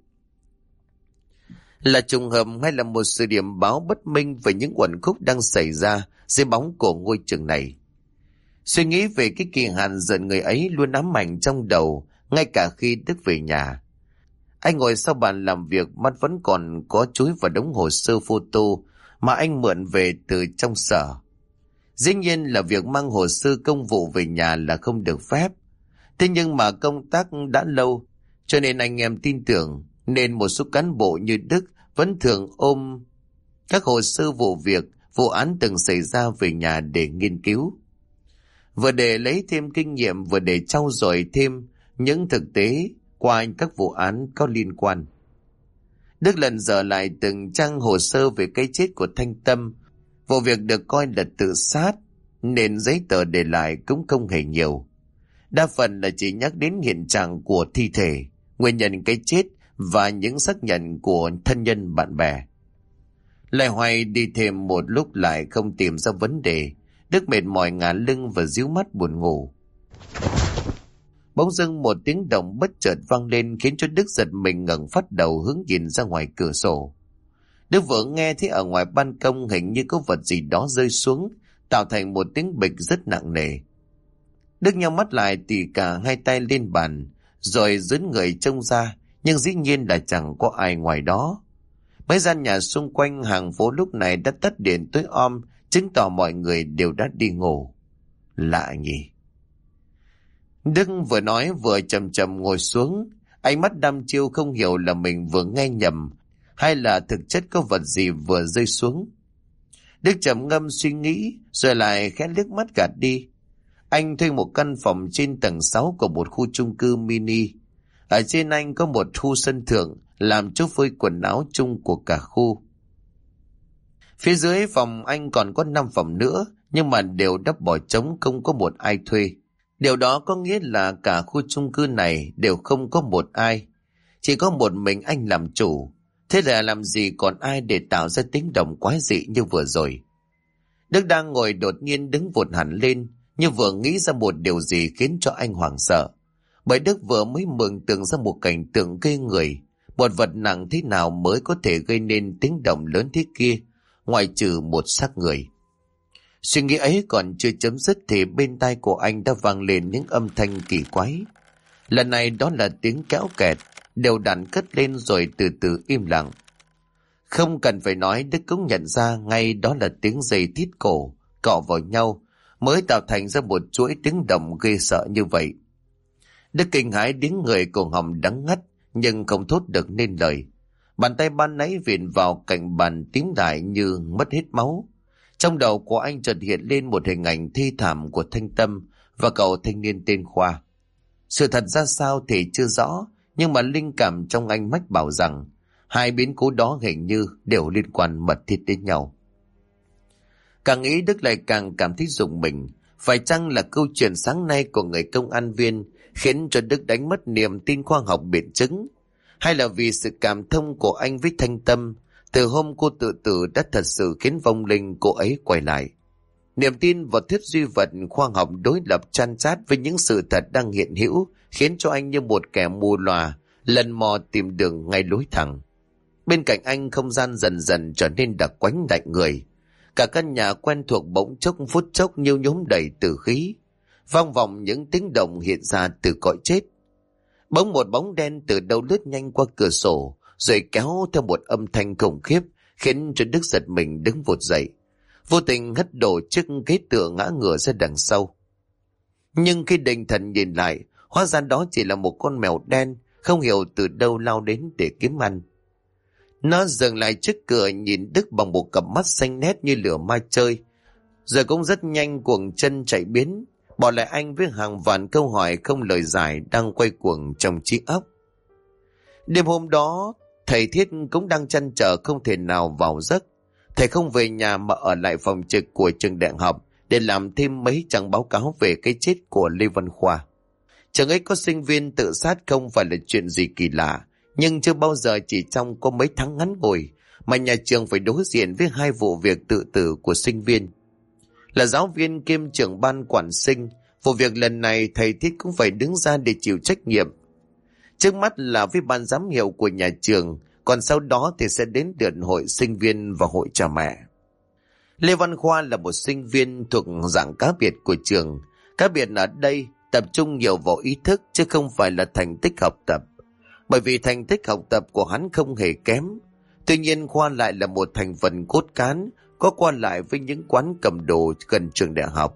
Là trùng hợp hay là một sự điểm báo bất minh về những uẩn khúc đang xảy ra dưới bóng của ngôi trường này? Suy nghĩ về cái kỳ hạn giận người ấy luôn ám ảnh trong đầu, ngay cả khi Đức về nhà. Anh ngồi sau bàn làm việc, mắt vẫn còn có chúi vào đống hồ sơ photo mà anh mượn về từ trong sở. Dĩ nhiên là việc mang hồ sơ công vụ về nhà là không được phép. Thế nhưng mà công tác đã lâu, cho nên anh em tin tưởng, nên một số cán bộ như Đức vẫn thường ôm các hồ sơ vụ việc, vụ án từng xảy ra về nhà để nghiên cứu. Vừa để lấy thêm kinh nghiệm, vừa để trau dồi thêm những thực tế qua các vụ án có liên quan. Đức lần dở lại từng trang hồ sơ về cái chết của Thanh Tâm. Vụ việc được coi là tự sát, nên giấy tờ để lại cũng không hề nhiều. Đa phần là chỉ nhắc đến hiện trạng của thi thể, nguyên nhân cái chết và những xác nhận của thân nhân bạn bè. Lại hoài đi thêm một lúc lại không tìm ra vấn đề. Đức mệt mỏi ngả lưng và díu mắt buồn ngủ. Bỗng dưng một tiếng động bất chợt vang lên khiến cho Đức giật mình ngẩng phát đầu hướng nhìn ra ngoài cửa sổ. Đức vừa nghe thấy ở ngoài ban công hình như có vật gì đó rơi xuống, tạo thành một tiếng bịch rất nặng nề. Đức nhắm mắt lại tì cả hai tay lên bàn, rồi dướn người trông ra, nhưng dĩ nhiên là chẳng có ai ngoài đó. Mấy gian nhà xung quanh hàng phố lúc này đã tắt điện tối om, chứng tỏ mọi người đều đã đi ngủ. Lạ nhỉ? Đức vừa nói vừa chậm chậm ngồi xuống, ánh mắt đăm chiêu không hiểu là mình vừa nghe nhầm hay là thực chất có vật gì vừa rơi xuống. Đức trầm ngâm suy nghĩ rồi lại khẽ liếc mắt gạt đi. Anh thuê một căn phòng trên tầng 6 của một khu chung cư mini. Ở trên anh có một khu sân thượng làm chỗ phơi quần áo chung của cả khu. Phía dưới phòng anh còn có 5 phòng nữa, nhưng mà đều đắp bỏ trống, không có một ai thuê. Điều đó có nghĩa là cả khu chung cư này đều không có một ai. Chỉ có một mình anh làm chủ. Thế là làm gì còn ai để tạo ra tiếng động quái dị như vừa rồi. Đức đang ngồi đột nhiên đứng vụt hẳn lên, như vừa nghĩ ra một điều gì khiến cho anh hoảng sợ. Bởi Đức vừa mới mường tượng ra một cảnh tượng ghê người. Một vật nặng thế nào mới có thể gây nên tiếng động lớn thế kia, ngoại trừ một xác người. Suy nghĩ ấy còn chưa chấm dứt thì bên tai của anh đã vang lên những âm thanh kỳ quái. Lần này đó là tiếng kéo kẹt, đều đặn cất lên rồi từ từ im lặng. Không cần phải nói, Đức cũng nhận ra ngay đó là tiếng dây thít cổ cọ vào nhau mới tạo thành ra một chuỗi tiếng động ghê sợ như vậy. Đức kinh hãi đến người, cổ họng đắng ngắt nhưng không thốt được nên lời. Bàn tay ban nãy vịn vào cạnh bàn tím đại như mất hết máu. Trong đầu của anh chợt hiện lên một hình ảnh thi thảm của Thanh Tâm và cậu thanh niên tên Khoa. Sự thật ra sao thì chưa rõ, nhưng mà linh cảm trong anh mách bảo rằng hai biến cố đó hình như đều liên quan mật thiết đến nhau. Càng nghĩ Đức lại càng cảm thấy rùng mình. Phải chăng là câu chuyện sáng nay của người công an viên khiến cho Đức đánh mất niềm tin khoa học biện chứng? Hay là vì sự cảm thông của anh với Thanh Tâm, từ hôm cô tự tử đã thật sự khiến vong linh cô ấy quay lại? Niềm tin vào thuyết duy vật khoa học đối lập chan chát với những sự thật đang hiện hữu khiến cho anh như một kẻ mù lòa lần mò tìm đường ngay lối thẳng. Bên cạnh anh không gian dần dần trở nên đặc quánh lạnh người. Cả căn nhà quen thuộc bỗng chốc phút chốc như nhốm đầy tử khí. Vang vọng những tiếng động hiện ra từ cõi chết. Bỗng một bóng đen từ đâu lướt nhanh qua cửa sổ, rồi kéo theo một âm thanh khủng khiếp, khiến cho Đức giật mình đứng vụt dậy. Vô tình hất đổ chiếc ghế tựa ngã ngửa ra đằng sau. Nhưng khi định thần nhìn lại, hóa ra đó chỉ là một con mèo đen, không hiểu từ đâu lao đến để kiếm ăn. Nó dừng lại trước cửa nhìn Đức bằng một cặp mắt xanh nét như lửa ma chơi, rồi cũng rất nhanh cuồng chân chạy biến, bỏ lại anh với hàng vạn câu hỏi không lời giải đang quay cuồng trong trí óc. Đêm hôm đó, thầy Thiết cũng đang trăn trở không thể nào vào giấc. Thầy không về nhà mà ở lại phòng trực của trường đại học để làm thêm mấy trang báo cáo về cái chết của Lê Văn Khoa. Trường ấy có sinh viên tự sát không phải là chuyện gì kỳ lạ, nhưng chưa bao giờ chỉ trong có mấy tháng ngắn ngủi mà nhà trường phải đối diện với hai vụ việc tự tử của sinh viên. Là giáo viên kiêm trưởng ban quản sinh, vụ việc lần này thầy Thiết cũng phải đứng ra để chịu trách nhiệm. Trước mắt là với ban giám hiệu của nhà trường, còn sau đó thì sẽ đến lượt hội sinh viên và hội cha mẹ. Lê Văn Khoa là một sinh viên thuộc dạng cá biệt của trường. Cá biệt ở đây tập trung nhiều vào ý thức chứ không phải là thành tích học tập. Bởi vì thành tích học tập của hắn không hề kém. Tuy nhiên Khoa lại là một thành phần cốt cán, có qua lại với những quán cầm đồ gần trường đại học.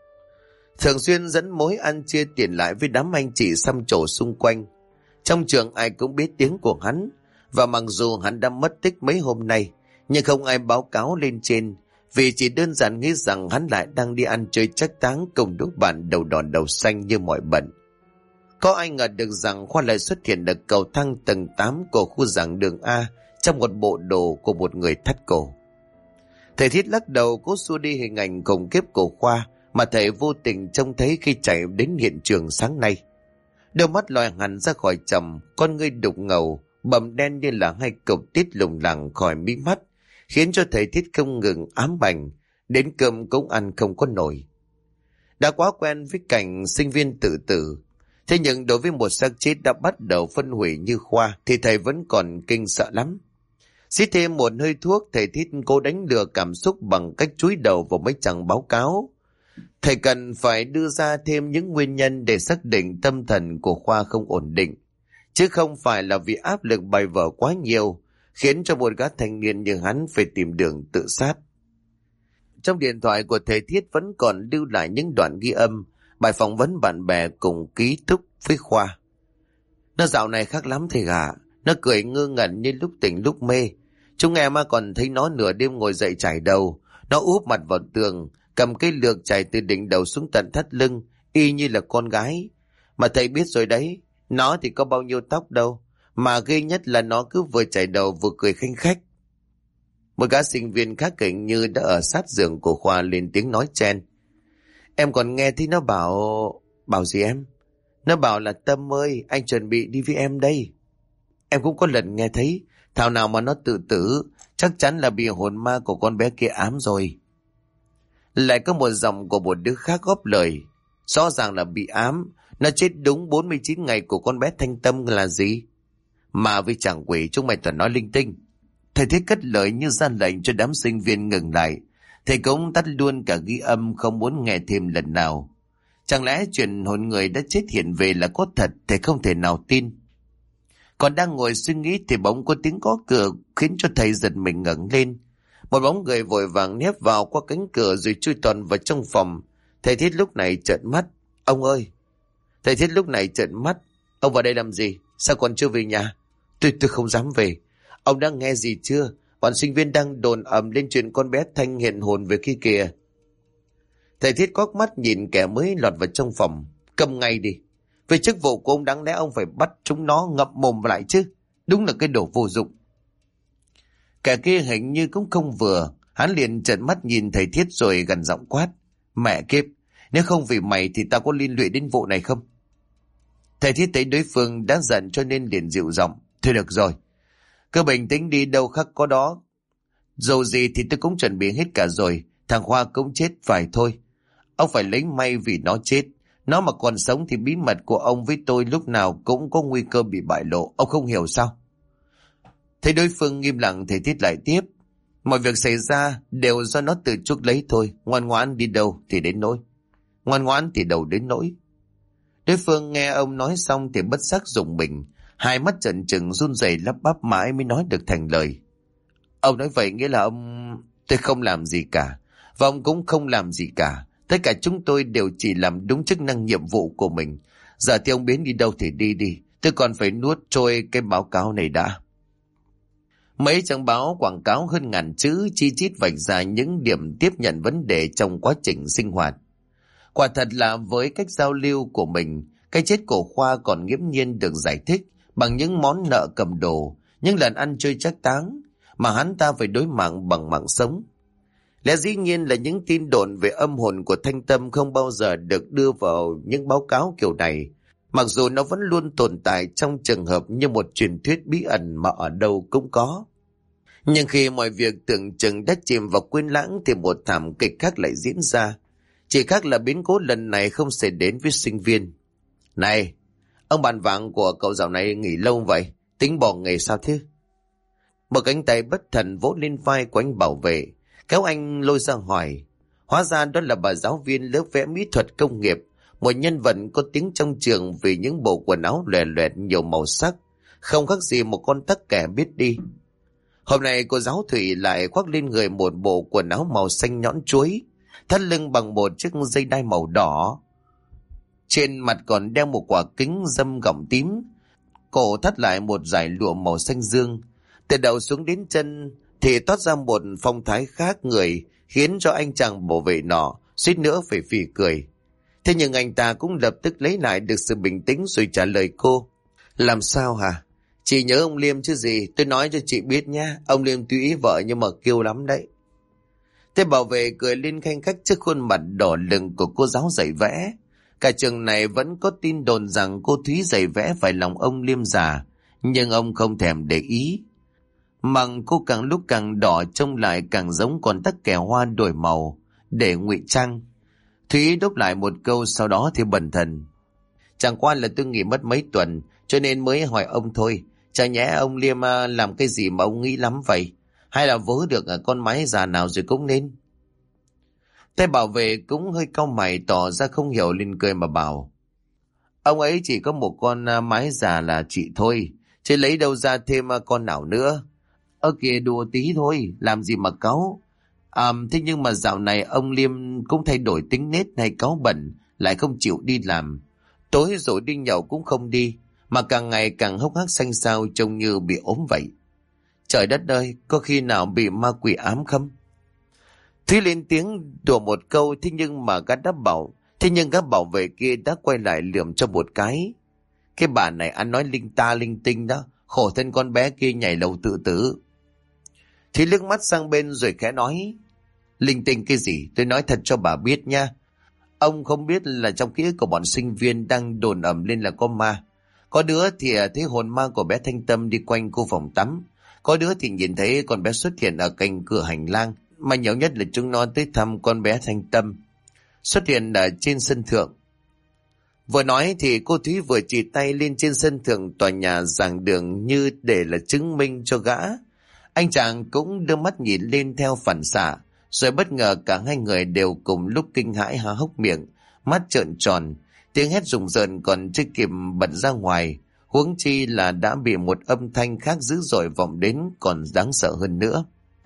Thường xuyên dẫn mối ăn chia tiền lại với đám anh chị xăm trổ xung quanh. Trong trường ai cũng biết tiếng của hắn, và mặc dù hắn đã mất tích mấy hôm nay, nhưng không ai báo cáo lên trên, vì chỉ đơn giản nghĩ rằng hắn lại đang đi ăn chơi trác táng cùng đứa bạn đầu đỏ đầu xanh như mọi bận. Có ai ngờ được rằng Khoa lại xuất hiện ở cầu thang tầng 8 của khu giảng đường A trong một bộ đồ của một người thắt cổ. Thầy Thiết lắc đầu cố xua đi hình ảnh khủng khiếp của Khoa mà thầy vô tình trông thấy khi chạy đến hiện trường sáng nay. Đôi mắt lòi hẳn ra khỏi tròng, con ngươi đục ngầu, bầm đen như là hai cục tít lủng lẳng khỏi mí mắt, khiến cho thầy Thiết không ngừng ám ảnh, đến cơm cũng ăn không có nổi. Đã quá quen với cảnh sinh viên tự tử, thế nhưng đối với một xác chết đã bắt đầu phân hủy như Khoa thì thầy vẫn còn kinh sợ lắm. Xít thêm một hơi thuốc, thầy Thiết cố đánh lừa cảm xúc bằng cách chúi đầu vào mấy trang báo cáo. Thầy cần phải đưa ra thêm những nguyên nhân để xác định tâm thần của Khoa không ổn định, chứ không phải là vì áp lực bài vở quá nhiều, khiến cho một gã thanh niên như hắn phải tìm đường tự sát. Trong điện thoại của thầy Thiết vẫn còn lưu lại những đoạn ghi âm, bài phỏng vấn bạn bè cùng ký túc với Khoa. Nó dạo này khác lắm thầy ạ, nó cười ngơ ngẩn như lúc tỉnh lúc mê. Chúng em còn thấy nó nửa đêm ngồi dậy chải đầu, nó úp mặt vào tường, cầm cây lược chải từ đỉnh đầu xuống tận thắt lưng, y như là con gái. Mà thầy biết rồi đấy, nó thì có bao nhiêu tóc đâu, mà ghê nhất là nó cứ vừa chải đầu vừa cười khanh khách. Một gã sinh viên khác hình như đã ở sát giường của Khoa lên tiếng nói chen. Em còn nghe thấy nó bảo... Bảo gì em? Nó bảo là Tâm ơi, anh chuẩn bị đi với em đây. Em cũng có lần nghe thấy, thảo nào mà nó tự tử, chắc chắn là bị hồn ma của con bé kia ám rồi. Lại có một giọng của một đứa khác góp lời. Rõ ràng là bị ám, nó chết đúng 49 ngày của con bé Thanh Tâm là gì? Mà với chàng quỷ chúng mày toàn nói linh tinh. Thầy Thiết cất lời như ra lệnh cho đám sinh viên ngừng lại. Thầy cũng tắt luôn cả ghi âm, không muốn nghe thêm lần nào. Chẳng lẽ chuyện hồn người đã chết hiện về là có thật? Thầy không thể nào tin. Còn đang ngồi suy nghĩ thì bỗng có tiếng gõ cửa khiến cho thầy giật mình ngẩng lên. Một bóng người vội vàng nép vào qua cánh cửa rồi chui toàn vào trong phòng. Thầy Thiết lúc này trợn mắt. Ông ơi! Thầy Thiết lúc này trợn mắt. Ông vào đây làm gì? Sao còn chưa về nhà? Tôi không dám về. Ông đã nghe gì chưa? Bọn sinh viên đang đồn ầm lên chuyện con bé Thanh hiện hồn về kia kìa. Thầy Thiết quắc mắt nhìn kẻ mới lọt vào trong phòng. Cầm ngay đi. Về chức vụ của ông đáng lẽ ông phải bắt chúng nó ngậm mồm lại chứ. Đúng là cái đồ vô dụng. Kẻ kia hình như cũng không vừa. Hắn liền trợn mắt nhìn thầy Thiết rồi gần giọng quát. Mẹ kiếp, nếu không vì mày thì tao có liên lụy đến vụ này không? Thầy Thiết thấy đối phương đã giận cho nên liền dịu giọng. Thôi được rồi, cứ bình tĩnh đi, đâu khác có đó. Dù gì thì tôi cũng chuẩn bị hết cả rồi. Thằng Khoa cũng chết phải thôi. Ông phải lấy may vì nó chết. Nó mà còn sống thì bí mật của ông với tôi lúc nào cũng có nguy cơ bị bại lộ. Ông không hiểu sao? Thấy đối phương nghiêm lặng thì Thiết lại tiếp. Mọi việc xảy ra đều do nó tự chuốc lấy thôi. Ngoan ngoãn đi đâu thì đến nỗi. Ngoan ngoãn thì đâu đến nỗi. Đối phương nghe ông nói xong thì bất giác rùng mình. Hai mắt trợn trừng run rẩy lắp bắp mãi mới nói được thành lời. Ông nói vậy nghĩa là ông... Tôi không làm gì cả. Và ông cũng không làm gì cả. Tất cả chúng tôi đều chỉ làm đúng chức năng nhiệm vụ của mình. Giờ thì ông biến đi đâu thì đi đi. Tôi còn phải nuốt trôi cái báo cáo này đã. Mấy trang báo quảng cáo hơn ngàn chữ chi chít vạch ra những điểm tiếp nhận vấn đề trong quá trình sinh hoạt. Quả thật là với cách giao lưu của mình, cái chết của Khoa còn nghiễm nhiên được giải thích bằng những món nợ cầm đồ, những lần ăn chơi trác táng mà hắn ta phải đối mặt bằng mạng sống. Lẽ dĩ nhiên là những tin đồn về âm hồn của Thanh Tâm không bao giờ được đưa vào những báo cáo kiểu này, mặc dù nó vẫn luôn tồn tại trong trường hợp như một truyền thuyết bí ẩn mà ở đâu cũng có. Nhưng khi mọi việc tưởng chừng đã chìm vào quên lãng thì một thảm kịch khác lại diễn ra. Chỉ khác là biến cố lần này không xảy đến với sinh viên. Này, ông bạn vàng của cậu dạo này nghỉ lâu vậy, tính bỏ nghề sao thế? Một cánh tay bất thần vỗ lên vai của anh bảo vệ, kéo anh lôi ra hỏi. Hóa ra đó là bà giáo viên lớp vẽ mỹ thuật công nghiệp, một nhân vật có tiếng trong trường vì những bộ quần áo lòe loẹt nhiều màu sắc, không khác gì một con tắc kè biết đi. Hôm nay cô giáo Thủy lại khoác lên người một bộ quần áo màu xanh nhõn chuối, thắt lưng bằng một chiếc dây đai màu đỏ. Trên mặt còn đeo một quả kính râm gọng tím, cổ thắt lại một dải lụa màu xanh dương. Từ đầu xuống đến chân thì toát ra một phong thái khác người, khiến cho anh chàng bảo vệ nọ suýt nữa phải phì cười. Thế nhưng anh ta cũng lập tức lấy lại được sự bình tĩnh rồi trả lời cô. Làm sao hả? Chị nhớ ông Liêm chứ gì, tôi nói cho chị biết nhé, ông Liêm tuy ý vợ nhưng mà kiêu lắm đấy. Thế bảo vệ cười lên khanh khách trước khuôn mặt đỏ lừng của cô giáo dạy vẽ. Cả trường này vẫn có tin đồn rằng cô Thúy dạy vẽ phải lòng ông Liêm già, nhưng ông không thèm để ý. Mặt cô càng lúc càng đỏ, trông lại càng giống con tắc kè hoa đổi màu để ngụy trang. Thúy đáp lại một câu sau đó thì bần thần. Chẳng qua là tôi nghỉ mất mấy tuần cho nên mới hỏi ông thôi. Chả nhẽ ông Liêm làm cái gì mà ông nghĩ lắm vậy? Hay là vớ được con mái già nào rồi cũng nên? Tay bảo vệ cũng hơi cau mày tỏ ra không hiểu lên cười mà bảo. Ông ấy chỉ có một con mái già là chị thôi, chứ lấy đâu ra thêm con nào nữa. Kìa đùa tí thôi, làm gì mà cáu. Thế nhưng mà dạo này ông Liêm cũng thay đổi tính nết hay cáu bẩn, lại không chịu đi làm. Tối rồi đi nhậu cũng không đi, mà càng ngày càng hốc hác xanh xao trông như bị ốm vậy. Trời đất ơi, có khi nào bị ma quỷ ám không? Thúy lên tiếng đùa một câu, thế nhưng các bảo vệ kia đã quay lại lườm cho một cái. Cái bà này ăn nói linh ta linh tinh đó, khổ thân con bé kia nhảy lầu tự tử. Thúy liếc mắt sang bên rồi khẽ nói. Linh tinh cái gì, tôi nói thật cho bà biết nha. Ông không biết là trong ký ức của bọn sinh viên đang đồn ầm lên là có ma. Có đứa thì thấy hồn ma của bé Thanh Tâm đi quanh khu phòng tắm. Có đứa thì nhìn thấy con bé xuất hiện ở cạnh cửa hành lang. Mà nhiều nhất là chúng nó tới thăm con bé Thanh Tâm, xuất hiện ở trên sân thượng. Vừa nói thì cô Thúy vừa chỉ tay lên trên sân thượng tòa nhà giảng đường như để là chứng minh cho gã. Anh chàng cũng đưa mắt nhìn lên theo phản xạ, rồi bất ngờ cả hai người đều cùng lúc kinh hãi há hốc miệng, mắt trợn tròn, tiếng hét rùng rợn còn chưa kịp bật ra ngoài, huống chi là đã bị một âm thanh khác dữ dội vọng đến còn đáng sợ hơn nữa.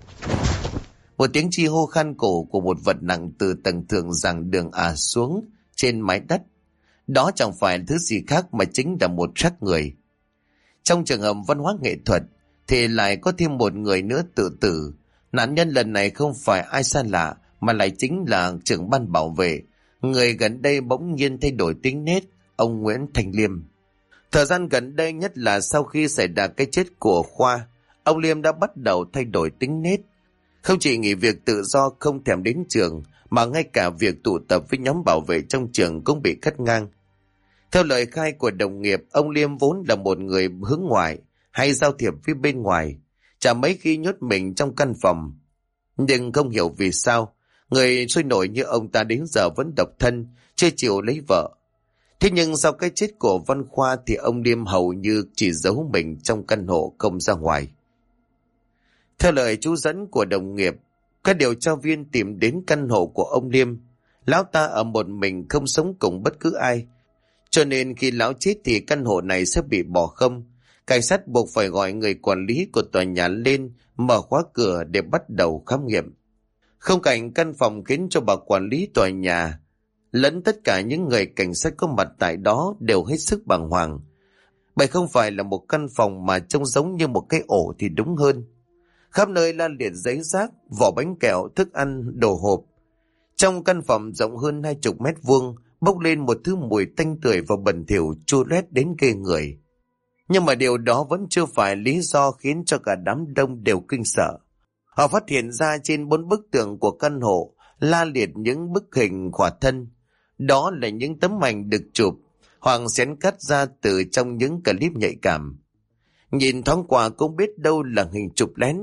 Một tiếng chi hô khan cổ của một vật nặng từ tầng thượng giảng đường xuống trên mái đất. Đó chẳng phải thứ gì khác mà chính là một xác người. Trong trường hợp văn hóa nghệ thuật thì lại có thêm một người nữa tự tử. Nạn nhân lần này không phải ai xa lạ mà lại chính là trưởng ban bảo vệ, người gần đây bỗng nhiên thay đổi tính nết, ông Nguyễn Thành Liêm. Thời gian gần đây, nhất là sau khi xảy ra cái chết của Khoa, ông Liêm đã bắt đầu thay đổi tính nết. Không chỉ nghỉ việc tự do không thèm đến trường, mà ngay cả việc tụ tập với nhóm bảo vệ trong trường cũng bị cắt ngang. Theo lời khai của đồng nghiệp, ông Liêm vốn là một người hướng ngoại, hay giao thiệp với bên ngoài, chả mấy khi nhốt mình trong căn phòng. Nhưng không hiểu vì sao, người sôi nổi như ông ta đến giờ vẫn độc thân, chưa chịu lấy vợ. Thế nhưng sau cái chết của Văn Khoa thì ông Liêm hầu như chỉ giấu mình trong căn hộ không ra ngoài. Theo lời chú dẫn của đồng nghiệp, các điều tra viên tìm đến căn hộ của ông Liêm. Lão ta ở một mình, không sống cùng bất cứ ai, cho nên khi lão chết thì căn hộ này sẽ bị bỏ không. Cảnh sát buộc phải gọi người quản lý của tòa nhà lên mở khóa cửa để bắt đầu khám nghiệm. Không cảnh căn phòng khiến cho bà quản lý tòa nhà lẫn tất cả những người cảnh sát có mặt tại đó đều hết sức bàng hoàng. Bởi không phải là một căn phòng mà trông giống như một cái ổ thì đúng hơn. Khắp nơi la liệt giấy rác, vỏ bánh kẹo, thức ăn, đồ hộp. Trong căn phòng rộng hơn 20 mét vuông bốc lên một thứ mùi tanh tưởi và bẩn thỉu chua loét đến ghê người. Nhưng mà điều đó vẫn chưa phải lý do khiến cho cả đám đông đều kinh sợ. Họ phát hiện ra trên 4 bức tường của căn hộ la liệt những bức hình khỏa thân. Đó là những tấm ảnh được chụp hoặc xén cắt ra từ trong những clip nhạy cảm. Nhìn thoáng qua cũng biết đâu là hình chụp lén.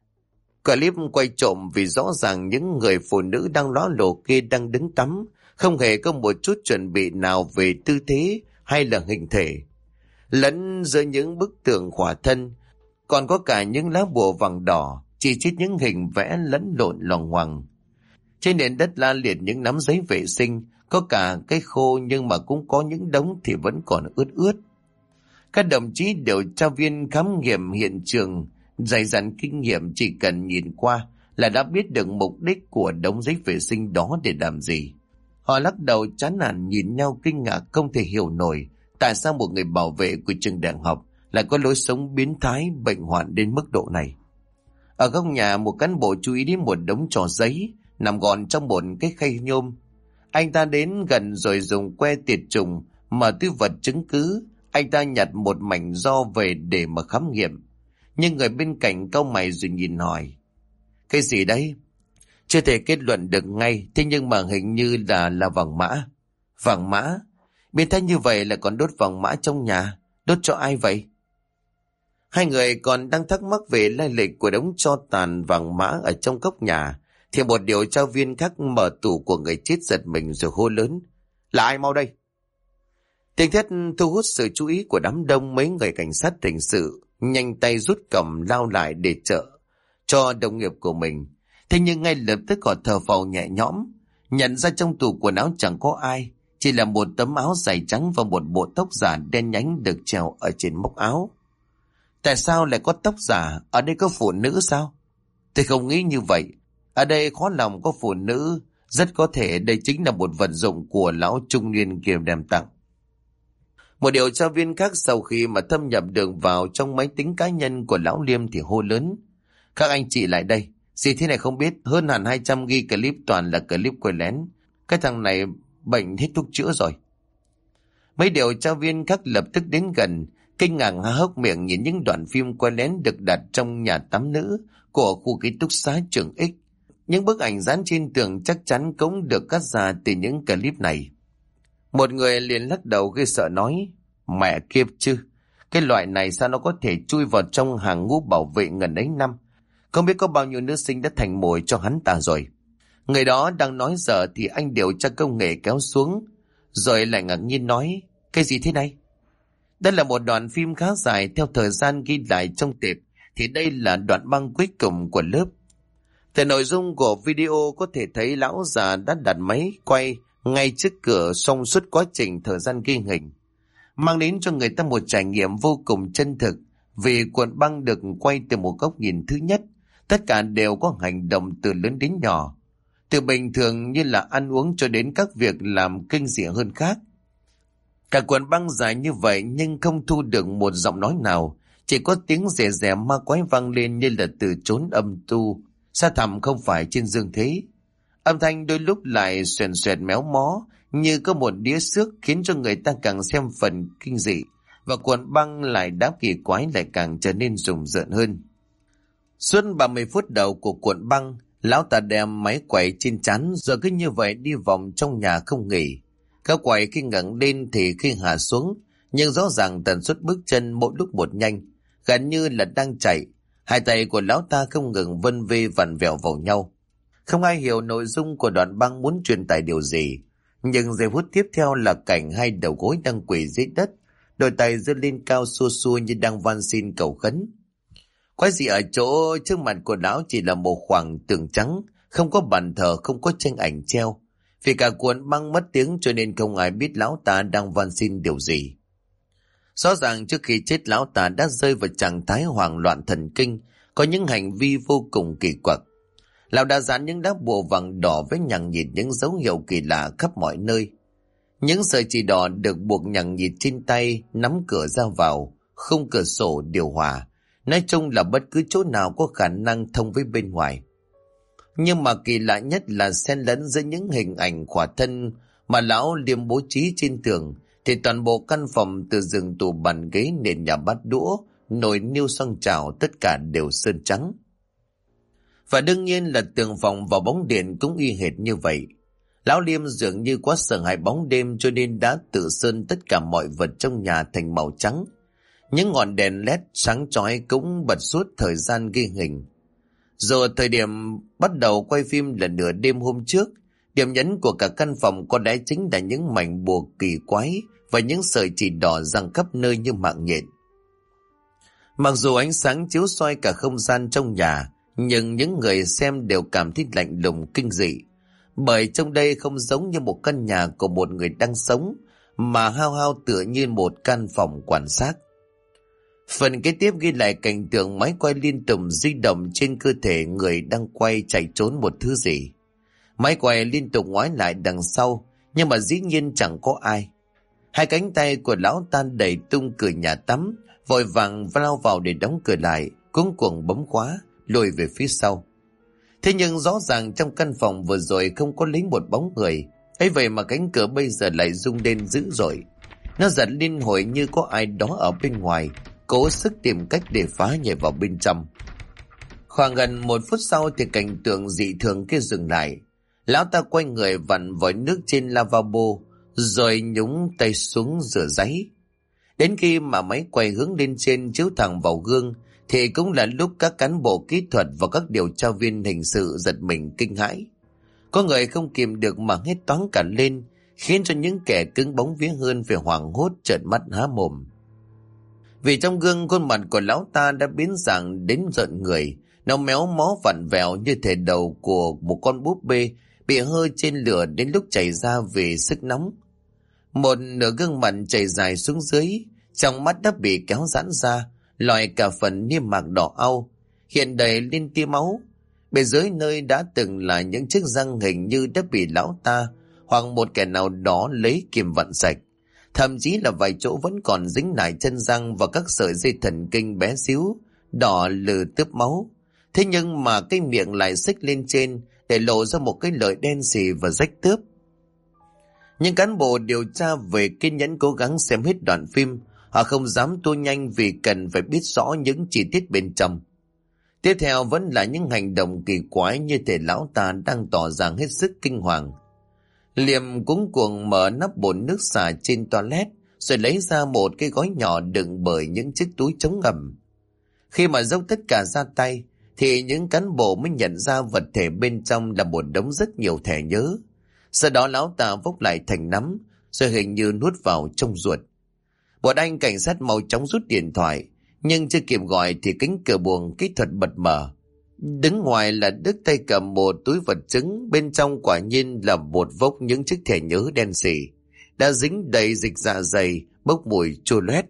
Clip quay trộm vì rõ ràng những người phụ nữ đang ló lộ kia đang đứng tắm, không hề có một chút chuẩn bị nào về tư thế hay là hình thể. Lẫn giữa những bức tường khỏa thân còn có cả những lá bùa vàng đỏ, chỉ trích những hình vẽ lẫn lộn loằng ngoằng. Trên nền đất la liệt những nắm giấy vệ sinh, có cả cái khô nhưng mà cũng có những đống thì vẫn còn ướt ướt. Các đồng chí điều tra viên khám nghiệm hiện trường dày dặn kinh nghiệm, chỉ cần nhìn qua là đã biết được mục đích của đống giấy vệ sinh đó để làm gì. Họ lắc đầu chán nản nhìn nhau kinh ngạc, không thể hiểu nổi tại sao một người bảo vệ của trường đại học lại có lối sống biến thái bệnh hoạn đến mức độ này. Ở góc nhà, một cán bộ chú ý đến một đống trò giấy nằm gọn trong một cái khay nhôm. Anh ta đến gần rồi dùng que tiệt trùng mở túi vật chứng cứ. Anh ta nhặt một mảnh do về để mà khám nghiệm. Nhưng người bên cạnh cau mày rồi nhìn hỏi: cái gì đấy? Chưa thể kết luận được ngay, thế nhưng mà hình như là vàng mã. Vàng mã? Biến thái như vậy lại còn đốt vàng mã trong nhà, đốt cho ai vậy? Hai người còn đang thắc mắc về lai lịch của đống tro tàn vàng mã ở trong góc nhà thì một điều tra viên khác mở tủ của người chết giật mình rồi hô lớn: là ai, mau đây! Tiếng thét thu hút sự chú ý của đám đông. Mấy người cảnh sát hình sự nhanh tay rút còng lao lại để trợ cho đồng nghiệp của mình. Thế nhưng ngay lập tức họ thở phào nhẹ nhõm, nhận ra trong tủ quần áo chẳng có ai, chỉ là một tấm áo dài trắng và một bộ tóc giả đen nhánh được treo ở trên móc áo. Tại sao lại có tóc giả? Ở đây có phụ nữ sao? Tôi không nghĩ như vậy. Ở đây khó lòng có phụ nữ. Rất có thể đây chính là một vật dụng của lão trung niên kia đem tặng. Một điều tra viên khác sau khi mà thâm nhập được vào trong máy tính cá nhân của lão Liêm thì hô lớn: các anh chị lại đây. Gì thế này không biết, hơn hẳn 200 ghi clip toàn là clip quay lén. Cái thằng này bệnh hết thuốc chữa rồi. Mấy điều tra viên khác lập tức đến gần, kinh ngạc há hốc miệng nhìn những đoạn phim quay lén được đặt trong nhà tắm nữ của khu ký túc xá trường X. Những bức ảnh dán trên tường chắc chắn cũng được cắt ra từ những clip này. Một người liền lắc đầu gây sợ nói: mẹ kiếp chứ, cái loại này sao nó có thể chui vào trong hàng ngũ bảo vệ ngần ấy năm. Không biết có bao nhiêu nữ sinh đã thành mồi cho hắn ta rồi. Người đó đang nói dở thì anh điều tra công nghệ kéo xuống, rồi lại ngạc nhiên nói: cái gì thế này? Đây là một đoạn phim khá dài, theo thời gian ghi lại trong tệp thì đây là đoạn băng cuối cùng của lớp. Từ nội dung của video có thể thấy lão già đã đặt máy quay ngay trước cửa trong suốt quá trình thời gian ghi hình, mang đến cho người ta một trải nghiệm vô cùng chân thực, vì cuộn băng được quay từ một góc nhìn thứ nhất. Tất cả đều có hành động từ lớn đến nhỏ, từ bình thường như là ăn uống cho đến các việc làm kinh dị hơn khác. Cả cuộn băng dài như vậy nhưng không thu được một giọng nói nào, chỉ có tiếng rè rè ma quái vang lên như là từ chốn âm tu xa thẳm không phải trên dương thế. Âm thanh đôi lúc lại xoèn xoẹt méo mó như có một đĩa xước, khiến cho người ta càng xem phần kinh dị, và cuộn băng lại đáp kỳ quái lại càng trở nên rùng rợn hơn. Suốt 30 phút đầu của cuộn băng, lão ta đem máy quay trên trán rồi cứ như vậy đi vòng trong nhà không nghỉ. Các quay khi ngẩng lên thì khi hạ xuống, nhưng rõ ràng tần suất bước chân mỗi lúc một nhanh, gần như là đang chạy. Hai tay của lão ta không ngừng vân vê vặn vẹo vào nhau. Không ai hiểu nội dung của đoạn băng muốn truyền tải điều gì. Nhưng giây phút tiếp theo là cảnh hai đầu gối đang quỳ dưới đất, đôi tay giơ lên cao xua xua như đang van xin cầu khấn. Quái gì ở chỗ trước mặt của lão chỉ là một khoảng tường trắng, không có bàn thờ, không có tranh ảnh treo. Vì cả cuốn băng mất tiếng cho nên không ai biết lão ta đang van xin điều gì. Rõ ràng trước khi chết lão ta đã rơi vào trạng thái hoảng loạn thần kinh, có những hành vi vô cùng kỳ quặc. Lão đã dán những đá bùa vàng đỏ với nhằng nhịt những dấu hiệu kỳ lạ khắp mọi nơi. Những sợi chỉ đỏ được buộc nhằng nhịt trên tay, nắm cửa ra vào, khung cửa sổ, điều hòa. Nói chung là bất cứ chỗ nào có khả năng thông với bên ngoài. Nhưng mà kỳ lạ nhất là xen lẫn giữa những hình ảnh khỏa thân mà lão Liêm bố trí trên tường, thì toàn bộ căn phòng từ giường tủ bàn ghế nền nhà bát đũa, nồi niêu xoong chảo tất cả đều sơn trắng. Và đương nhiên là tường phòng và bóng điện cũng y hệt như vậy. Lão Liêm dường như quá sợ hãi bóng đêm cho nên đã tự sơn tất cả mọi vật trong nhà thành màu trắng. Những ngọn đèn led sáng chói cũng bật suốt thời gian ghi hình. Rồi thời điểm bắt đầu quay phim là nửa đêm hôm trước, điểm nhấn của cả căn phòng có lẽ chính là những mảnh bùa kỳ quái và những sợi chỉ đỏ giăng khắp nơi như mạng nhện. Mặc dù ánh sáng chiếu soi cả không gian trong nhà, nhưng những người xem đều cảm thấy lạnh lùng kinh dị, bởi trong đây không giống như một căn nhà của một người đang sống, mà hao hao tựa như một căn phòng quan sát. Phần kế tiếp ghi lại cảnh tượng máy quay liên tục di động trên cơ thể người đang quay chạy trốn một thứ gì. Máy quay liên tục ngoái lại đằng sau, nhưng mà dĩ nhiên chẳng có ai. Hai cánh tay của lão ta đẩy tung cửa nhà tắm, vội vàng lao vào để đóng cửa lại, cuống cuồng bấm khóa, lùi về phía sau. Thế nhưng rõ ràng trong căn phòng vừa rồi không có lấy một bóng người, ấy vậy mà cánh cửa bây giờ lại rung lên dữ dội. Nó giật liên hồi như có ai đó ở bên ngoài, cố sức tìm cách để phá nhảy vào bên trong. Khoảng gần 1 phút sau thì cảnh tượng dị thường kia dừng lại. Lão ta quay người vặn vòi nước trên lavabo, rồi nhúng tay xuống rửa ráy. Đến khi mà máy quay hướng lên trên chiếu thẳng vào gương, thì cũng là lúc các cán bộ kỹ thuật và các điều tra viên hình sự giật mình kinh hãi. Có người không kìm được mà hét toáng cả lên, khiến cho những kẻ cứng bóng vía hơn phải hoảng hốt trợn mắt há mồm. Vì trong gương khuôn mặt của lão ta đã biến dạng đến rợn người, nó méo mó vặn vẹo như thể đầu của một con búp bê bị hơi trên lửa đến lúc chảy ra vì sức nóng. Một nửa gương mặt chảy dài xuống dưới, trong mắt đã bị kéo giãn ra, lòi cả phần niêm mạc đỏ au, hiện đầy lên tia máu. Bên dưới nơi đã từng là những chiếc răng hình như đã bị lão ta hoặc một kẻ nào đó lấy kìm vặn sạch. Thậm chí là vài chỗ vẫn còn dính lại chân răng và các sợi dây thần kinh bé xíu, đỏ lừ tướp máu. Thế nhưng mà cái miệng lại xích lên trên để lộ ra một cái lợi đen xì và rách tướp. Những cán bộ điều tra về kiên nhẫn cố gắng xem hết đoạn phim. Họ không dám tua nhanh vì cần phải biết rõ những chi tiết bên trong. Tiếp theo vẫn là những hành động kỳ quái như thể lão ta đang tỏ ra hết sức kinh hoàng. Liêm cuống cuồng mở nắp bồn nước xả trên toilet, rồi lấy ra một cái gói nhỏ đựng bởi những chiếc túi chống ngầm. Khi mà dốc tất cả ra tay, thì những cán bộ mới nhận ra vật thể bên trong là một đống rất nhiều thẻ nhớ. Sau đó lão ta vốc lại thành nắm, rồi hình như nuốt vào trong ruột. Một anh cảnh sát mau chóng rút điện thoại, nhưng chưa kịp gọi thì cánh cửa buồng kỹ thuật bật mở. Đứng ngoài là Đức tay cầm một túi vật chứng, bên trong quả nhiên là một vốc những chiếc thẻ nhớ đen xì, đã dính đầy dịch dạ dày, bốc mùi chua loét.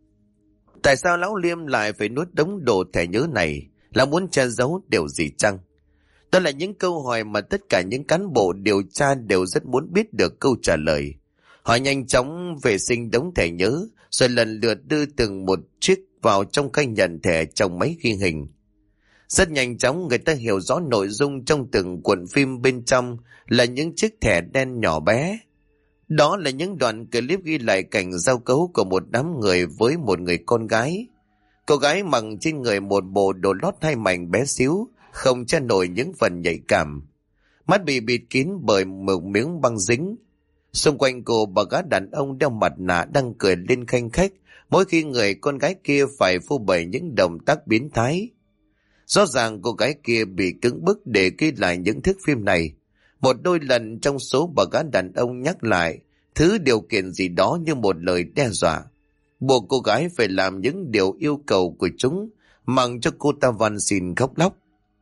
Tại sao lão Liêm lại phải nuốt đống đồ thẻ nhớ này? Là muốn che giấu điều gì chăng? Đó là những câu hỏi mà tất cả những cán bộ điều tra đều rất muốn biết được câu trả lời. Họ nhanh chóng vệ sinh đống thẻ nhớ, rồi lần lượt đưa từng một chiếc vào trong khay nhận thẻ trong máy ghi hình. Rất nhanh chóng người ta hiểu rõ nội dung trong từng cuộn phim bên trong là những chiếc thẻ đen nhỏ bé. Đó là những đoạn clip ghi lại cảnh giao cấu của một đám người với một người con gái. Cô gái mặc trên người một bộ đồ lót 2 mảnh bé xíu, không che nổi những phần nhạy cảm. Mắt bị bịt kín bởi một miếng băng dính. Xung quanh cô bà gã đàn ông đeo mặt nạ đang cười lên khanh khách mỗi khi người con gái kia phải phô bày những động tác biến thái. Rõ ràng cô gái kia bị cưỡng bức để ghi lại những thước phim này, Một đôi lần trong số bà gã đàn ông nhắc lại thứ điều kiện gì đó như một lời đe dọa, buộc cô gái phải làm những điều yêu cầu của chúng, mặc cho cô ta van xin khóc lóc.